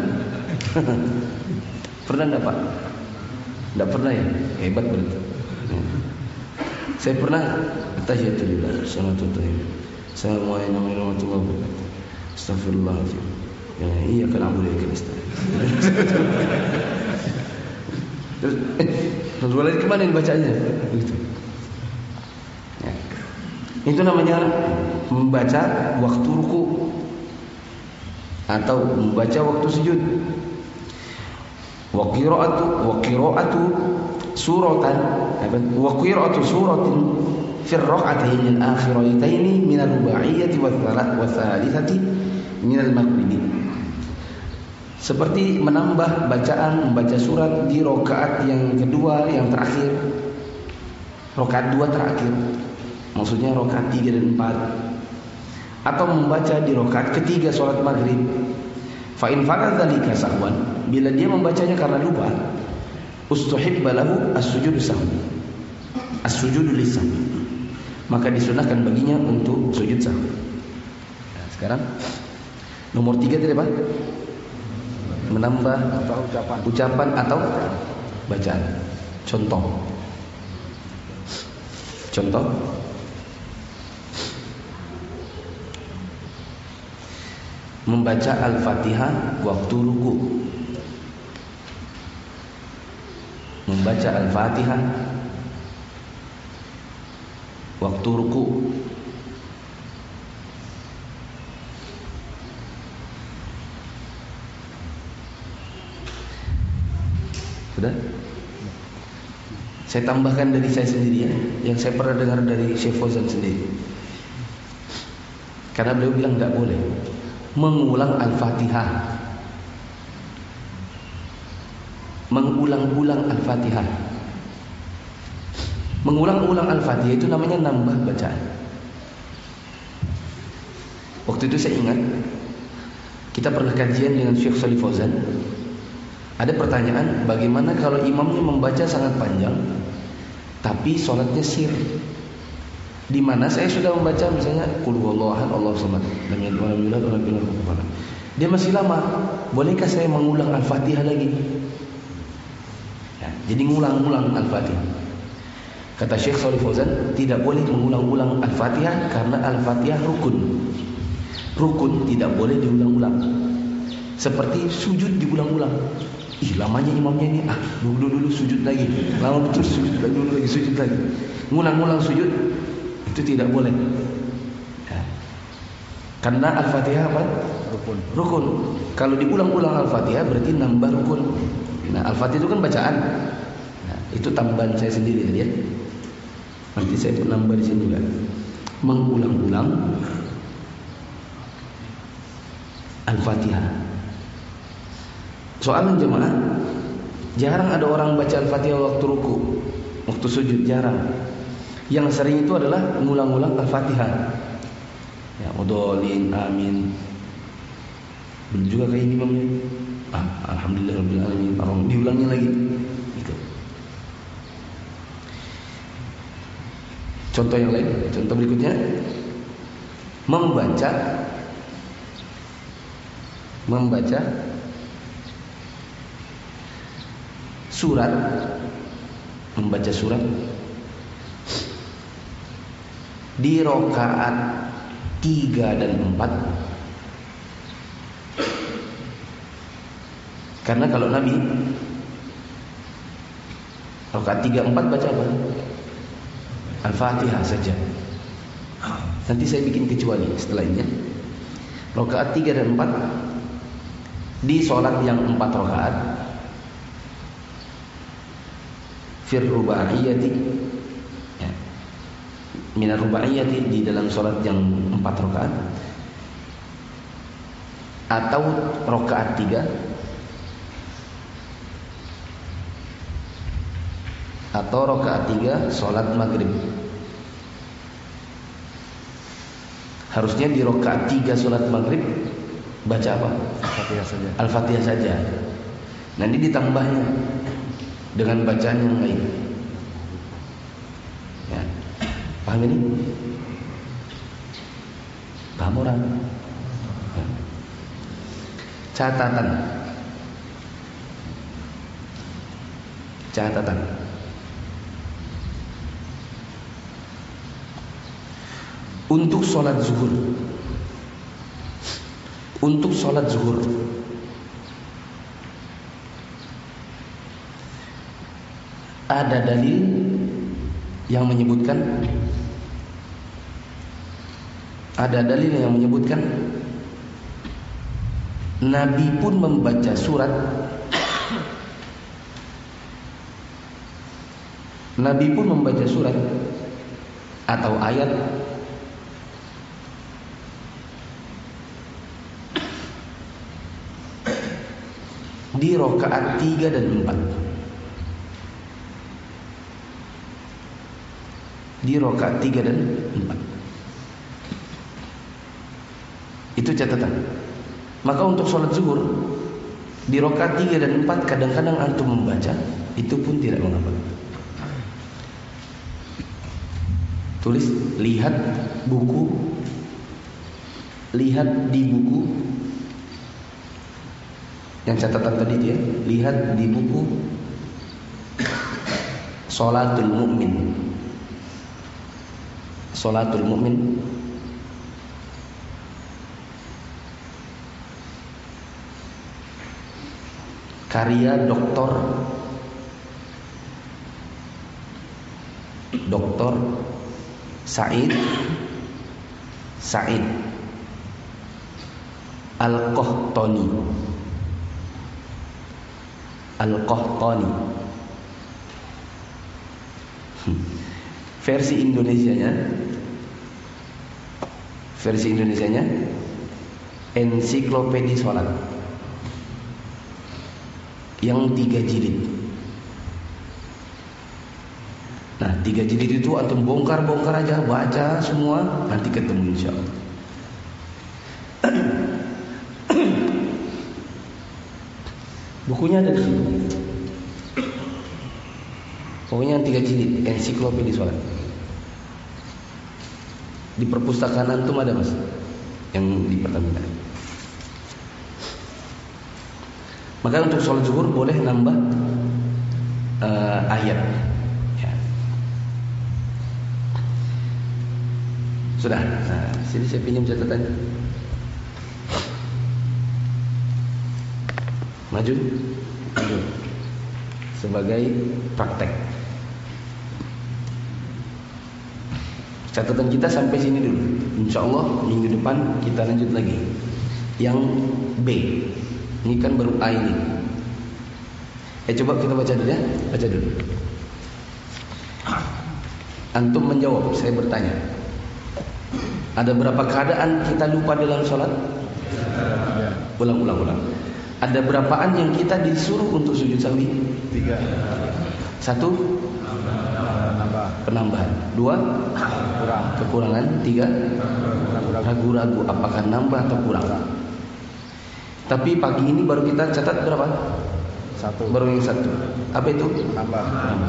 Pernah enggak, Pak? Enggak pernah ya? Hebat berarti. Ya. Saya pernah tahiyatulillah, salatu tayyib. Assalamualaikum warahmatullahi wabarakatuh. Astagfirullahaladzim. Ya, iya kan boleh karena stain. Terus, eh, terus lari kemana bacanya? Gitu. Ya. Itu namanya membaca waktu ruku atau membaca waktu sujud. Wa qira'atu wa qira'atu suratan wa qira'atu suratin fi ar-rak'atayn al-akhiratayn min al-ruba'iyyati wa thalithati min al-maghribi. Seperti menambah bacaan membaca surat di rakaat yang kedua yang terakhir, rakaat dua terakhir, maksudnya rakaat tiga dan empat, atau membaca di rakaat ketiga sholat maghrib. Fa in fa'ala dzalika sahwan, bila dia membacanya karena lupa, ustuhibba lahu as-sujudu sahwi, as-sujudu lis-sahwi, maka disunahkan baginya untuk sujud sahwi. Nah, sekarang nomor tiga tadi Pak, menambah atau ucapan. ucapan atau bacaan. Contoh. Contoh. Membaca Al-Fatihah waktu ruku. Membaca Al-Fatihah waktu ruku. Sudah? Saya tambahkan dari saya sendiri ya, yang saya pernah dengar dari Syekh Fauzan sendiri. Karena beliau bilang enggak boleh mengulang Al-Fatihah. Mengulang-ulang Al-Fatihah. Mengulang-ulang Al-Fatihah itu namanya nambah bacaan. Waktu itu saya ingat kita pernah kajian dengan Syekh Shalih Fauzan. Ada pertanyaan, bagaimana kalau imamnya membaca sangat panjang tapi sholatnya sir? Di mana saya sudah membaca misalnya qul huwallahu ahad Allahu samad lam yalid walam yulad walam yakul lahu kufuwan ahad. Dia masih lama. Bolehkah saya mengulang Al-Fatihah lagi? Ya, jadi ngulang-ulang Al-Fatihah. Kata Syekh Shalih Fauzan, tidak boleh mengulang-ulang Al-Fatihah karena Al-Fatihah rukun. Rukun tidak boleh diulang-ulang. Seperti sujud diulang-ulang. Ih, lamanya imamnya ini, ah, dulu dulu sujud lagi, lama betul sujud lagi, dulu lagi sujud lagi, ngulang-ngulang sujud, itu tidak boleh. Ya. Karena Al-Fatihah apa? Rukun. Rukun. Kalau diulang-ulang Al-Fatihah berarti nambah rukun. Nah, Al-Fatihah itu kan bacaan. Nah, itu tambahan saya sendiri ya. Nanti saya pun nambah di sini juga. Mengulang-ulang Al-Fatihah. Soalan jemaah, jarang ada orang baca Al-Fatihah waktu ruku, waktu sujud, jarang. Yang sering itu adalah ngulang-ulang Al-Fatihah. Ya, udolin, amin. Belum juga kayak ini imamnya. Ah, alhamdulillah rabbil alamin. Orang diulangnya lagi. Gitu. Contoh yang lain, contoh berikutnya, membaca membaca surat, membaca surat di rakaat tiga dan empat. Karena kalau Nabi rakaat tiga empat baca apa? Al-Fatihah saja. Nanti saya bikin kecuali setelah ini. Rakaat tiga dan empat di sholat yang empat rakaat, fir rubaiyati, ya, minar rubaiyati, di dalam sholat yang empat rakaat, atau rakaat tiga, atau rakaat tiga sholat maghrib. Harusnya di rakaat tiga sholat maghrib baca apa? Al-Fatihah saja. Al-Fatihah saja. Nanti ditambahnya dengan bacaan yang lain. Ya. Paham ini? Paham orang? Ya. Catatan. Catatan. Untuk sholat zuhur, untuk sholat zuhur, ada dalil yang menyebutkan, ada dalil yang menyebutkan Nabi pun membaca surat, Nabi pun membaca surat atau ayat di rakaat tiga dan empat. Di rakaat tiga dan empat. Itu catatan. Maka untuk sholat zuhur di rakaat tiga dan empat kadang-kadang antum membaca, itu pun tidak mengapa. Tulis, lihat buku, lihat di buku yang catatan tadi dia, lihat di buku Sholatul Mu'min. Sholatul Mu'min karya Doktor Doktor Said Said Al-Qahtani Al-Qahtani. Versi Indonesianya, versi Indonesianya Ensiklopedia Sholat yang tiga jilid. Nah, tiga jilid itu antum bongkar-bongkar aja, baca semua, nanti ketemu insyaallah. Bukunya ada di sini. Pokoknya yang tiga jilid, Ensiklopedia Sholat. Di perpustakaan antum ada mas, yang di Pertamina. Maka untuk sholat zuhur boleh nambah uh, ayat. Ya. Sudah. Nah, sini saya pinjam catatannya. Maju, maju. Sebagai praktek. Catatan kita sampai sini dulu. Insya Allah minggu depan kita lanjut lagi. Yang B. Ini kan baru A ini. Eh coba kita baca dulu ya. Baca dulu. Antum menjawab, saya bertanya. Ada berapa keadaan kita lupa dalam sholat? Ulang, ulang, ulang. Ada berapaan yang kita disuruh untuk sujud sahwi? Tiga. Satu, Nambah. penambahan. Dua, Kurang. kekurangan. Tiga, ragu-ragu apakah nambah atau kurang. Tapi pagi ini baru kita catat berapa? Satu. Baru yang satu. Apa itu? Nambah.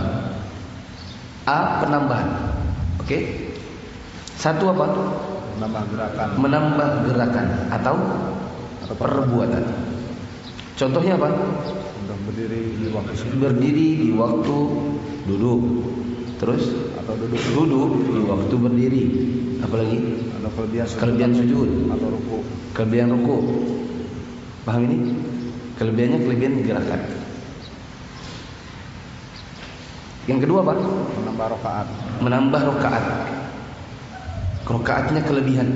A, penambahan. Oke. Satu apa? Nambah gerakan. Menambah gerakan atau Atau perbuatan. Contohnya apa? Untuk berdiri di waktu sujud. Berdiri di waktu duduk. Terus Atau duduk. duduk di waktu berdiri. Apalagi? Atau kelebihan sujud. Kelebihan sujud. Atau ruku. Kelebihan ruku. Paham ini? Kelebihannya kelebihan gerakan. Yang kedua apa? Menambah rakaat. Menambah rakaat. Rakaatnya kelebihan.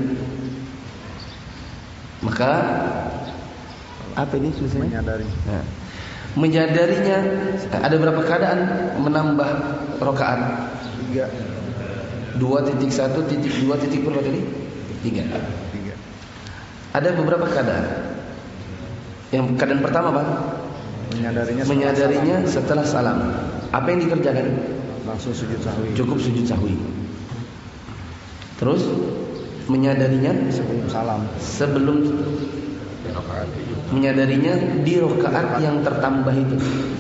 Maka apa ini tulisannya? Menyadari. Nah, menyadarinya ada berapa keadaan menambah rakaat? Tiga. dua titik satu titik dua titik berapa tadi? Tiga. Tiga. Ada beberapa keadaan. Yang keadaan pertama apa? Menyadarinya. setelah Menyadarinya salam. setelah salam. Apa yang dikerjakan? Langsung sujud sahwi. Cukup sujud sahwi. Terus menyadarinya Sebelum salam. sebelum menyadarinya di rakaat yang tertambah itu.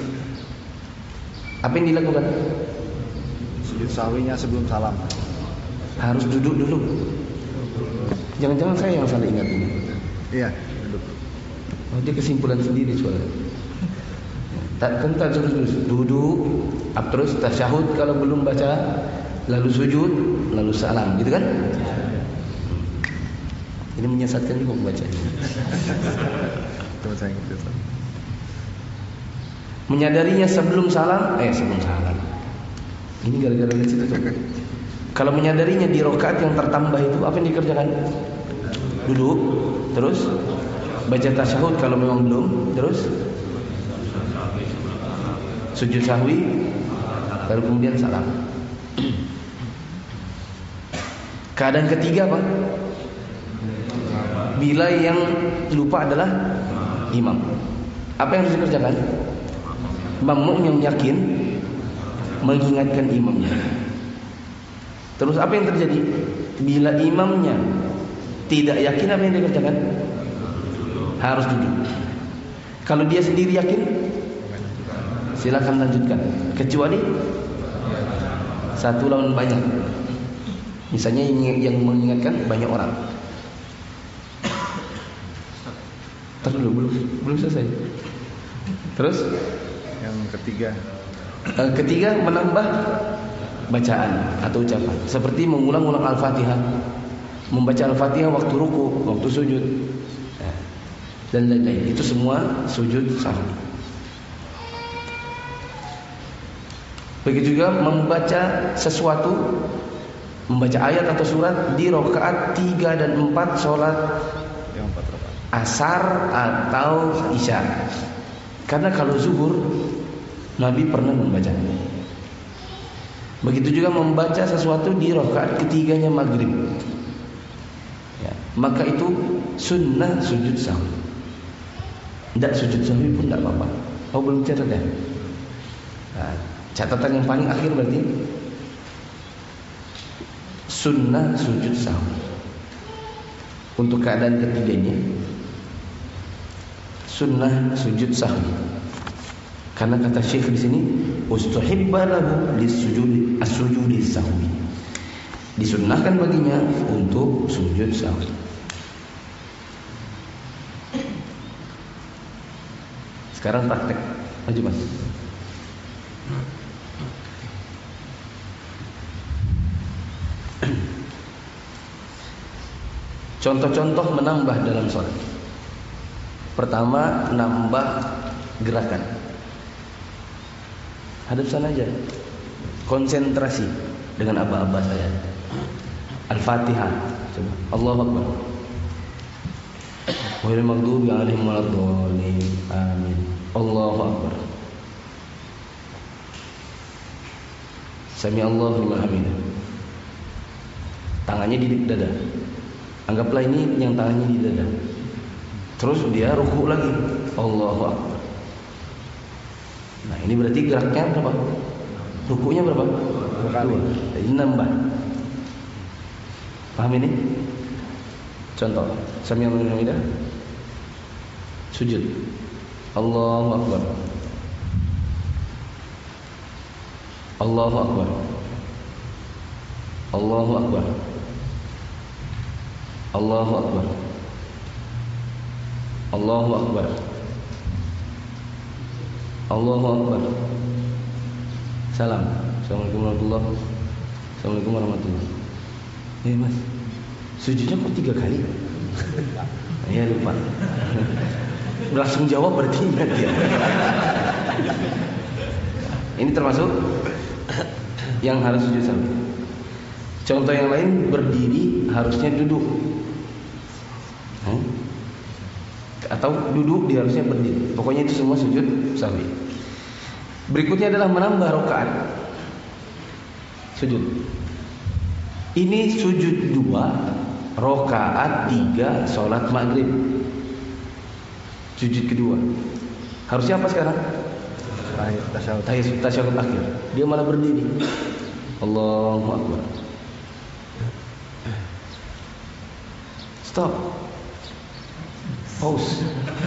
Apa yang dilakukan? Sujud sahwinya sebelum salam. Harus duduk dulu. Jangan-jangan saya yang salah ingat ini. Iya. Duduk. Oh, dia kesimpulan sendiri soalnya. Tak kental terus duduk, up terus tasyahud kalau belum baca, lalu sujud, lalu salam, gitu kan? Ini menyesatkan juga membaca. Coba saya ingat. Menyadarinya sebelum salam, eh sebelum salam. Ini gara-gara lihat situ tuh. Kalau menyadarinya di rakaat yang tertambah itu apa yang dikerjakan? Duduk, terus baca tasyahud kalau memang belum, terus sujud sahwi, baru kemudian salam. Keadaan ketiga apa? Bila yang lupa adalah imam. Apa yang harus dikerjakan? Makmum yang yakin mengingatkan imamnya. Terus apa yang terjadi? Bila imamnya tidak yakin, apa yang dikerjakan? Harus duduk. Kalau dia sendiri yakin, silakan lanjutkan. Kecuali satu lawan banyak. Misalnya yang mengingatkan banyak orang. Terus dulu belum belum selesai. Terus Yang ketiga. eh, ketiga menambah bacaan atau ucapan. Seperti mengulang-ulang Al-Fatihah, membaca Al-Fatihah waktu ruku, waktu sujud, dan lain-lain. Itu semua sujud sahwi. Begitu juga membaca sesuatu, membaca ayat atau surat di rakaat tiga dan empat sholat Yang empat rakaat. asar atau isya. Karena kalau zuhur Nabi pernah membaca. Begitu juga membaca sesuatu di rakaat ketiganya maghrib. Ya, maka itu sunnah sujud sahwi. Tidak sujud sahwi pun tidak apa-apa. Oh belum catat ya? Nah, catatan yang paling akhir berarti sunnah sujud sahwi. Untuk keadaan ketiganya sunnah sujud sahwi. Karena kata Syekh di sini ustuhibba lahu lisujud as-sujudi sahwi. Disunnahkan baginya untuk sujud sahwi. Sekarang praktek. Maju Mas. Contoh-contoh menambah dalam sholat. Pertama, nambah gerakan. Hadap sana aja. Konsentrasi dengan aba-aba saya. Al-Fatihah. Coba. Allahu Akbar. Ghairil maghdubi 'alaihim waladdallin. Amin. Allahu Akbar. Sami Allahu liman hamidah. Tangannya di dada. Anggaplah ini yang tangannya di dada. Terus dia ruku lagi. Allahu Akbar. Nah, ini berarti geraknya berapa? Rukunya berapa? Dua kali. Jadi nambah. Paham ini? Contoh, Sami Allahu liman hamidah. Sujud. Allahu Akbar. Allahu Akbar. Allahu Akbar. Allahu Akbar. Allahu Akbar. Allahu Akbar. Salam. Assalamualaikum warahmatullahi wabarakatuh. Assalamualaikum warahmatullahi wabarakatuh. Eh mas, sujudnya kok tiga kali? Ya lupa. Langsung jawab berarti ingat dia. Ini termasuk yang harus sujud sahwi. Contoh yang lain, berdiri harusnya duduk. Hmm? Atau duduk dia harusnya berdiri. Pokoknya itu semua sujud sahwi. Berikutnya adalah menambah rakaat sujud. Ini sujud dua, rakaat tiga, sholat maghrib. Sujud kedua. Harusnya apa sekarang? Tasyahud. Tasyahud akhir. Dia malah berdiri. Allahu Akbar. Stop. Pause.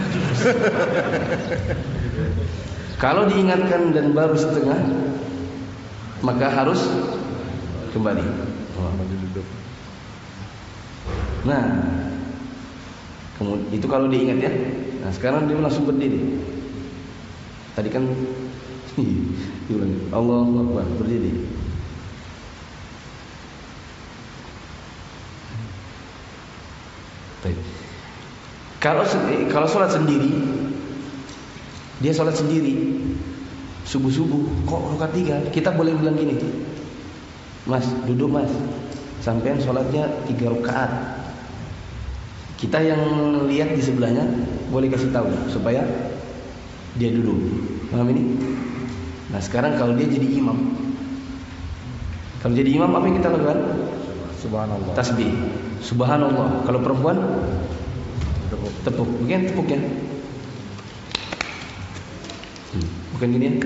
Kalau diingatkan dan baru setengah, maka harus kembali. Nah, kemudian itu kalau diingat ya. Nah, sekarang dia langsung berdiri. Tadi kan diulangi. Allahu Akbar, berdiri. Baik. Kalau kalau sholat sendiri, dia sholat sendiri subuh-subuh, kok rakaat tiga? Kita boleh bilang gini, Mas, duduk mas, sampean sholatnya tiga rakaat. Kita yang lihat di sebelahnya boleh kasih tahu supaya dia duduk. Paham ini? Nah sekarang kalau dia jadi imam, kalau jadi imam apa yang kita lakukan? Subhanallah. Tasbih. Subhanallah. Kalau perempuan tepuk. Tepuk. Bukan tepuk ya? Hmm. Bukan gini ya?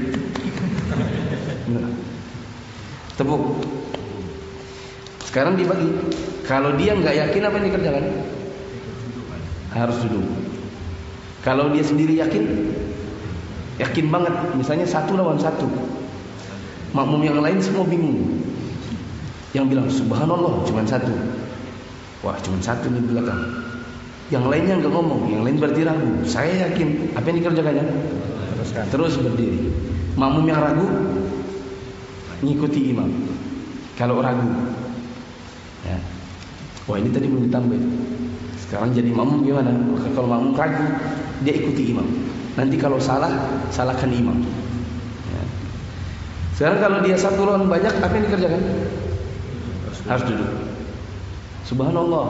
Tepuk. Sekarang dibagi. Kalau dia nggak yakin apa yang dikerjakan? Harus duduk. Kalau dia sendiri yakin, yakin banget. Misalnya satu lawan satu. Makmum yang lain semua bingung. Yang bilang subhanallah cuma satu. Wah cuma satu di belakang. Yang lainnya nggak ngomong. Yang lain berarti ragu. Saya yakin. Apa yang dikerjakannya? Teruskan. Terus berdiri. Makmum yang ragu ngikuti imam. Kalau ragu, ya. Wah ini tadi belum ditambah. Sekarang jadi makmum gimana? Kalau makmum ragu, dia ikuti imam. Nanti kalau salah, salahkan imam. Ya. Sekarang kalau dia satu lawan banyak, apa yang dikerjakan? Harus duduk. Subhanallah.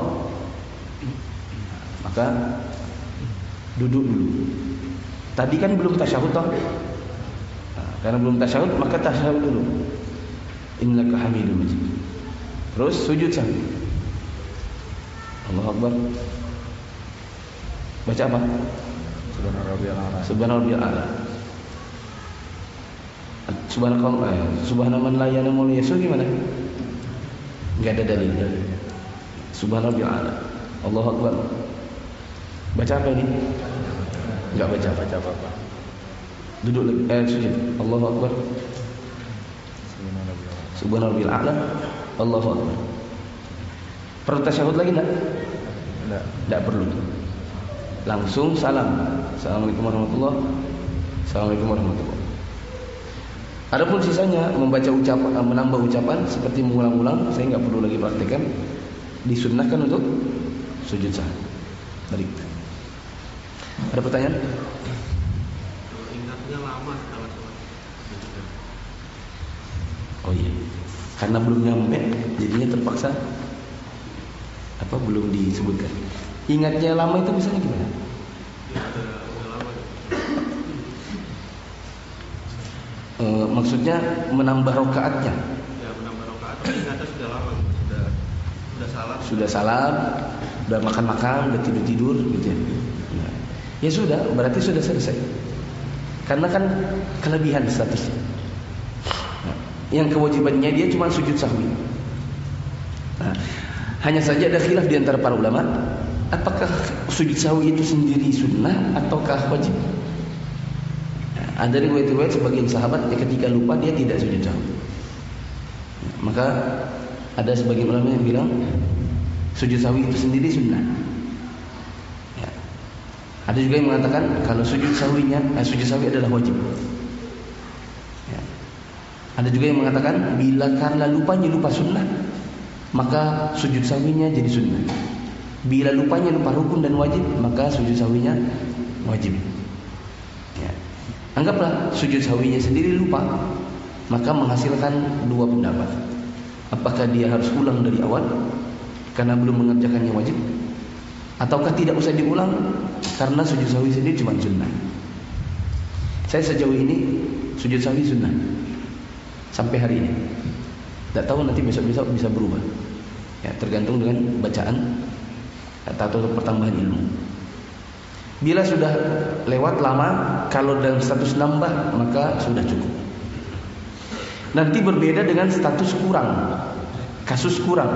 Maka duduk dulu. Tadi kan belum tasyahud toh? Nah, karena belum tasyahud, maka tasyahud dulu. Innaka Hamidum Majid. Terus sujud sahwi. Allahu Akbar. Baca apa? Subhanarabbiyal a'la. Subhanallah. Subhanaman la yanamu yasu gimana? Enggak ada dalil. Subhanarabbiyal a'la. Allahu Akbar. Baca apa ini? Enggak baca baca apa-apa. Duduk eh sujud. Allahu Akbar. Subhanarabbiyal a'la. Allahu Akbar. Perlu tasyahud lagi enggak? Enggak. Enggak perlu. Langsung salam. Assalamualaikum warahmatullahi wabarakatuh. Assalamualaikum warahmatullahi wabarakatuh. Adapun sisanya membaca ucapan, menambah ucapan seperti mengulang-ulang, saya enggak perlu lagi praktekkan. Disunnahkan untuk sujud sahwi. Balik. Ada pertanyaan? Ingatnya lama setelah sholat. Oh iya. Karena belum nyampe, jadinya terpaksa Apa belum disebutkan? Ingatnya lama itu misalnya gimana? Ya, ada udah lama. E, maksudnya menambah rokaatnya. Ya, menambah rakaat, tapi ingatnya sudah lama, sudah sudah salah. Sudah salam, udah makan-makan, udah tidur-tidur gitu ya. Nah, ya sudah, berarti sudah selesai. Karena kan kelebihan statusnya. Nah, yang kewajibannya dia cuma sujud sahwi. Nah, hanya saja ada khilaf di antara para ulama, apakah sujud sahwi itu sendiri sunnah ataukah wajib? Nah, ada riwayat-riwayat sebagian sahabat yang ketika lupa dia tidak sujud sahwi. Nah, maka ada sebagian ulama yang bilang sujud sahwi itu sendiri sunnah. Ya. Ada juga yang mengatakan kalau sujud sahwinya, eh, sujud sahwi adalah wajib. Ya. Ada juga yang mengatakan bila karena lupanya lupa sunnah, maka sujud sahwinya jadi sunnah. Bila lupanya lupa rukun dan wajib, maka sujud sahwinya wajib. Ya. Anggaplah sujud sahwinya sendiri lupa, maka menghasilkan dua pendapat. Apakah dia harus ulang dari awal karena belum mengerjakan yang wajib, ataukah tidak usah diulang karena sujud sahwi sendiri cuma sunnah. Saya sejauh ini sujud sahwi sunnah sampai hari ini. Tidak tahu nanti besok-besok bisa berubah. Ya, tergantung dengan bacaan atau pertambahan ilmu. Bila sudah lewat lama, kalau dalam status nambah maka sudah cukup. Nanti berbeda dengan status kurang, kasus kurang.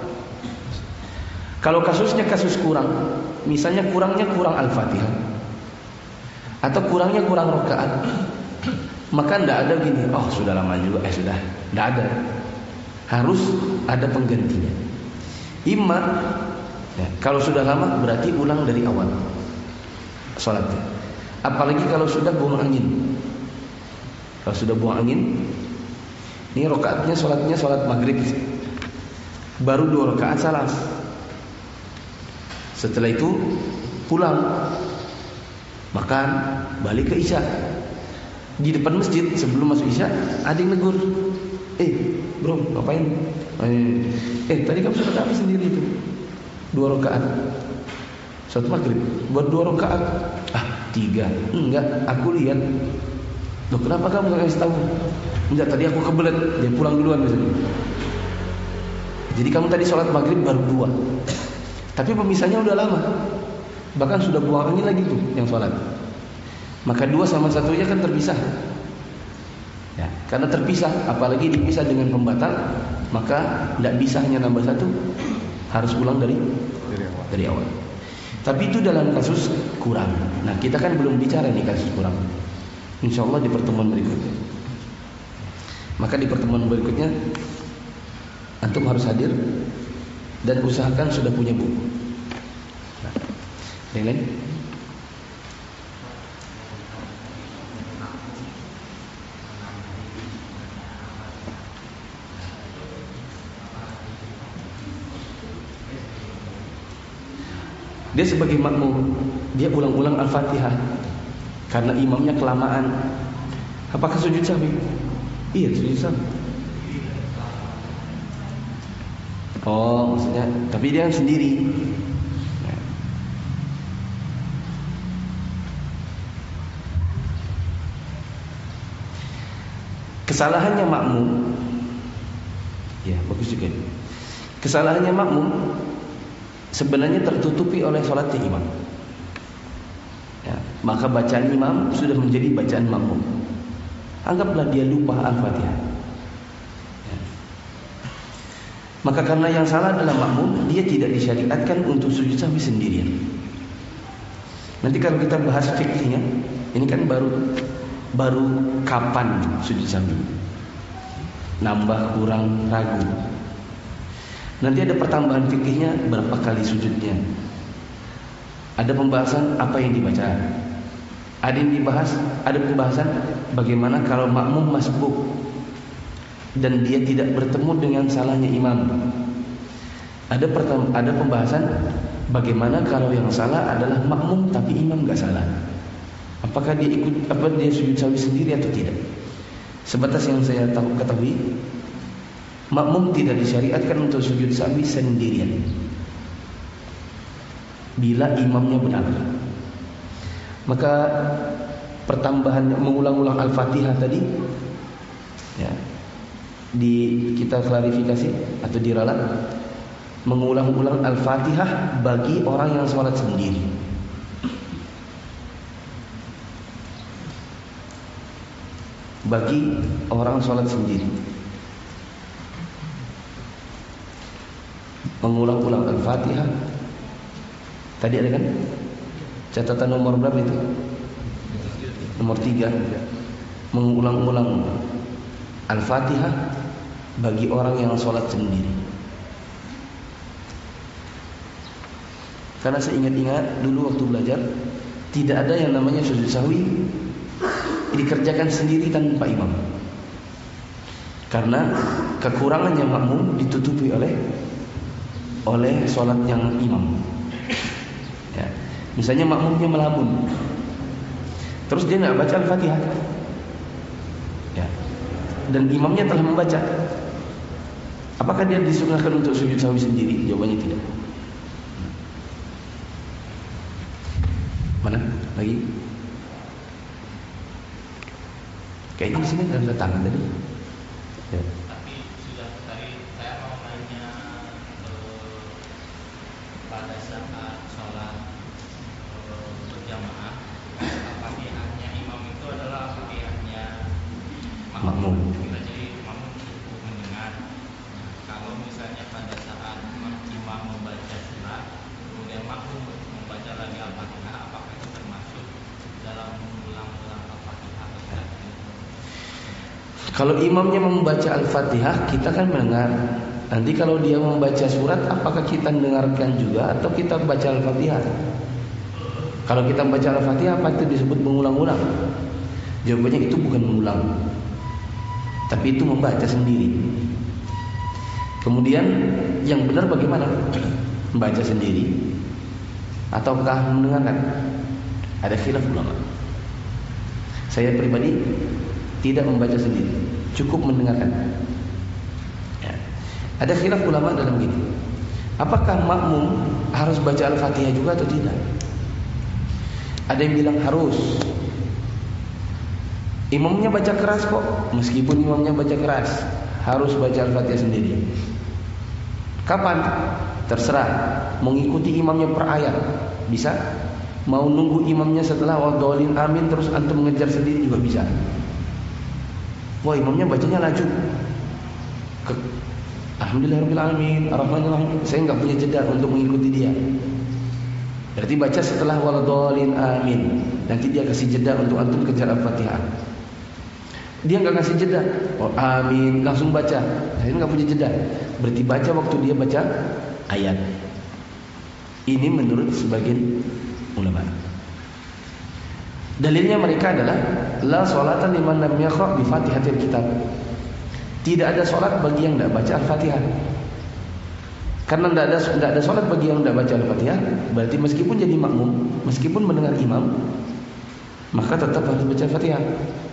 Kalau kasusnya kasus kurang, misalnya kurangnya kurang Al-Fatihah atau kurangnya kurang rakaat, maka tidak ada gini, oh sudah lama juga, eh sudah, tidak ada. Harus ada penggantinya. Imma, ya, kalau sudah lama berarti ulang dari awal sholatnya. Apalagi kalau sudah buang angin. Kalau sudah buang angin, ini rakaatnya sholatnya sholat maghrib, baru dua rakaat salam. Setelah itu pulang, makan, balik ke isya. Di depan masjid sebelum masuk isya ada yang negur, eh bro ngapain? Eh, eh tadi kamu sholat apa sendiri itu? Dua rakaat. Sholat maghrib buat dua rakaat. Ah tiga. Enggak, aku lihat. Loh kenapa kamu nggak kasih tahu? Enggak, tadi aku kebelet, dia pulang duluan misalnya. Jadi kamu tadi sholat maghrib baru dua, tapi pemisahnya udah lama, bahkan sudah buang angin lagi tuh yang sholat. Maka dua sama satunya kan terpisah. Ya, karena terpisah, apalagi dipisah dengan pembatal, maka tidak bisa hanya nambah satu, harus ulang dari dari awal. Dari awal. Tapi itu dalam kasus kurang. Nah kita kan belum bicara nih kasus kurang. Insya Allah di pertemuan berikutnya. Maka di pertemuan berikutnya antum harus hadir dan usahakan sudah punya buku. Nah, yang lain? Dia sebagai makmum, dia ulang-ulang Al-Fatihah karena imamnya kelamaan. Apakah sujud sahwi? Iya, sujud sahwi. Oh, maksudnya, tapi dia sendiri. Kesalahannya makmum, ya bagus juga. Kesalahannya makmum sebenarnya tertutupi oleh sholatnya imam. Ya, maka bacaan imam sudah menjadi bacaan makmum. Anggaplah dia lupa Al-Fatihah. Ya. Maka karena yang salah adalah makmum, dia tidak disyariatkan untuk sujud sahwi sendirian. Nanti kalau kita bahas fikihnya, ini kan baru baru kapan sujud sahwi? Nambah kurang ragu. Nanti ada pertambahan fikihnya berapa kali sujudnya. Ada pembahasan apa yang dibaca. Ada yang dibahas, ada pembahasan bagaimana kalau makmum masbuk dan dia tidak bertemu dengan salahnya imam. Ada pertam, ada pembahasan bagaimana kalau yang salah adalah makmum tapi imam enggak salah. Apakah dia ikut apa dia sujud sahwi sendiri atau tidak? Sebatas yang saya tahu ketahui, makmum tidak disyariatkan untuk sujud sahwi sendirian. bila imamnya benar. Maka pertambahan mengulang-ulang Al-Fatihah tadi ya, di kita klarifikasi atau diralat, mengulang-ulang Al-Fatihah bagi orang yang sholat sendiri. Bagi orang sholat sendiri, mengulang-ulang Al-Fatihah. Tadi ada kan catatan nomor berapa itu? Nomor tiga. Mengulang-ulang Al-Fatihah bagi orang yang sholat sendiri. Karena saya ingat-ingat dulu waktu belajar, tidak ada yang namanya sujud sahwi dikerjakan sendiri tanpa imam. Karena kekurangannya makmum ditutupi oleh oleh sholat yang imam. Ya. Misalnya makmumnya melamun, terus dia nggak baca Al-Fatihah, ya, dan imamnya telah membaca, apakah dia disunahkan untuk sujud sahwi sendiri? Jawabannya tidak. Mana lagi? Kayaknya di sini ada tangan tadi. Ya. Tapi sudah tadi saya mau nanya eh, pada saat sholat eh, berjamaah, Al-Fatihahnya imam itu adalah Al-Fatihahnya makmum. Jadi makmum cukup mendengar. Kalau misalnya pada saat imam membaca surat, kemudian makmum membaca lagi Al-Fatihah, apakah itu termasuk dalam mengulang-ulang Al-Fatihah? Kalau imamnya membaca Al-Fatihah, kita kan mendengar. Nanti kalau dia membaca surat, apakah kita dengarkan juga atau kita baca Al-Fatihah? Kalau kita baca Al-Fatihah, apa itu disebut mengulang-ulang? Jawabannya itu bukan mengulang, tapi itu membaca sendiri. Kemudian yang benar bagaimana? Membaca sendiri ataukah mendengarkan? Ada khilaf ulama. Saya pribadi tidak membaca sendiri, cukup mendengarkan. Ya. Ada khilaf ulama dalam gini, apakah makmum harus baca Al-Fatihah juga atau tidak? Ada yang bilang harus. Imamnya baca keras kok, meskipun imamnya baca keras, harus baca Al-Fatihah sendiri. Kapan? Terserah. Mengikuti imamnya per ayat bisa. Mau nunggu imamnya setelah wadolin amin terus antum mengejar sendiri juga bisa. Wah, imamnya bacanya laju. Ke, Alhamdulillahirrahmanirrahim, Ar-Rahmanirrahim. Saya nggak punya jeda untuk mengikuti dia. Berarti baca setelah waladolin amin. Nanti dia kasih jeda untuk antum kejar Al-Fatihah. Dia nggak kasih jeda. Oh, amin, langsung baca. Saya nggak punya jeda. Berarti baca waktu dia baca ayat. Ini menurut sebagian ulama. Dalilnya mereka adalah la sholata liman lam yaqra bi Fatihatil kitab. Tidak ada salat bagi yang tidak baca Al-Fatihah. Karena tidak ada tidak ada salat bagi yang tidak baca Al-Fatihah, berarti meskipun jadi makmum, meskipun mendengar imam, maka tetap harus baca Al-Fatihah.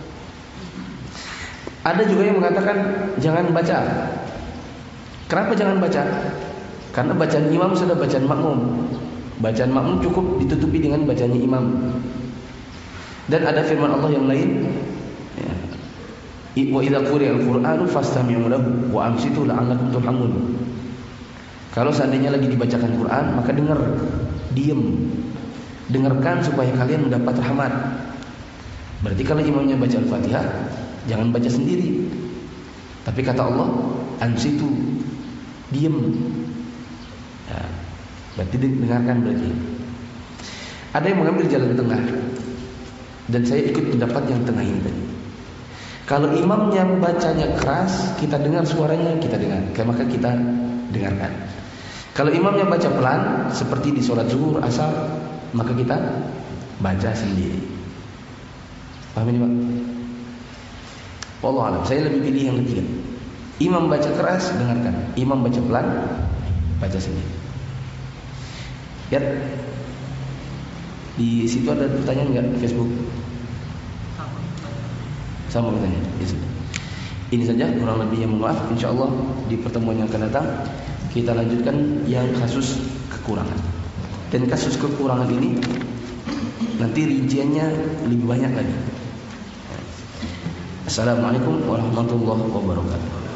Ada juga yang mengatakan jangan baca. Kenapa jangan baca? Karena bacaan imam sudah bacaan makmum. Bacaan makmum cukup ditutupi dengan bacaannya imam. Dan ada firman Allah yang lain, ya, wa idza quri'al Qur'anu fastami'u lahu wa ansitu la'allakum turhamun. Kalau seandainya lagi dibacakan Quran, maka dengar, diam, dengarkan supaya kalian mendapat rahmat. Berarti kalau imamnya baca Al-Fatihah, jangan baca sendiri. Tapi kata Allah, ansitu, diam. Ya, berarti dengarkan berarti. Ada yang mengambil jalan tengah. Dan saya ikut pendapat yang tengah ini tadi. Kalau imamnya bacanya keras, kita dengar suaranya, kita dengar, maka kita dengarkan. Kalau imamnya baca pelan, seperti di sholat zuhur, asar, maka kita baca sendiri. Paham ini Pak? Wallahu a'lam. Saya lebih pilih yang ketiga. Imam baca keras, dengarkan. Imam baca pelan, baca sendiri. Ya. Di situ ada pertanyaan enggak di Facebook? Sama pertanyaan. Yes. Ini saja kurang lebihnya, mohon maaf. Insyaallah di pertemuan yang akan datang kita lanjutkan yang kasus kekurangan. Dan kasus kekurangan ini nanti rinciannya lebih banyak lagi. Assalamualaikum warahmatullahi wabarakatuh.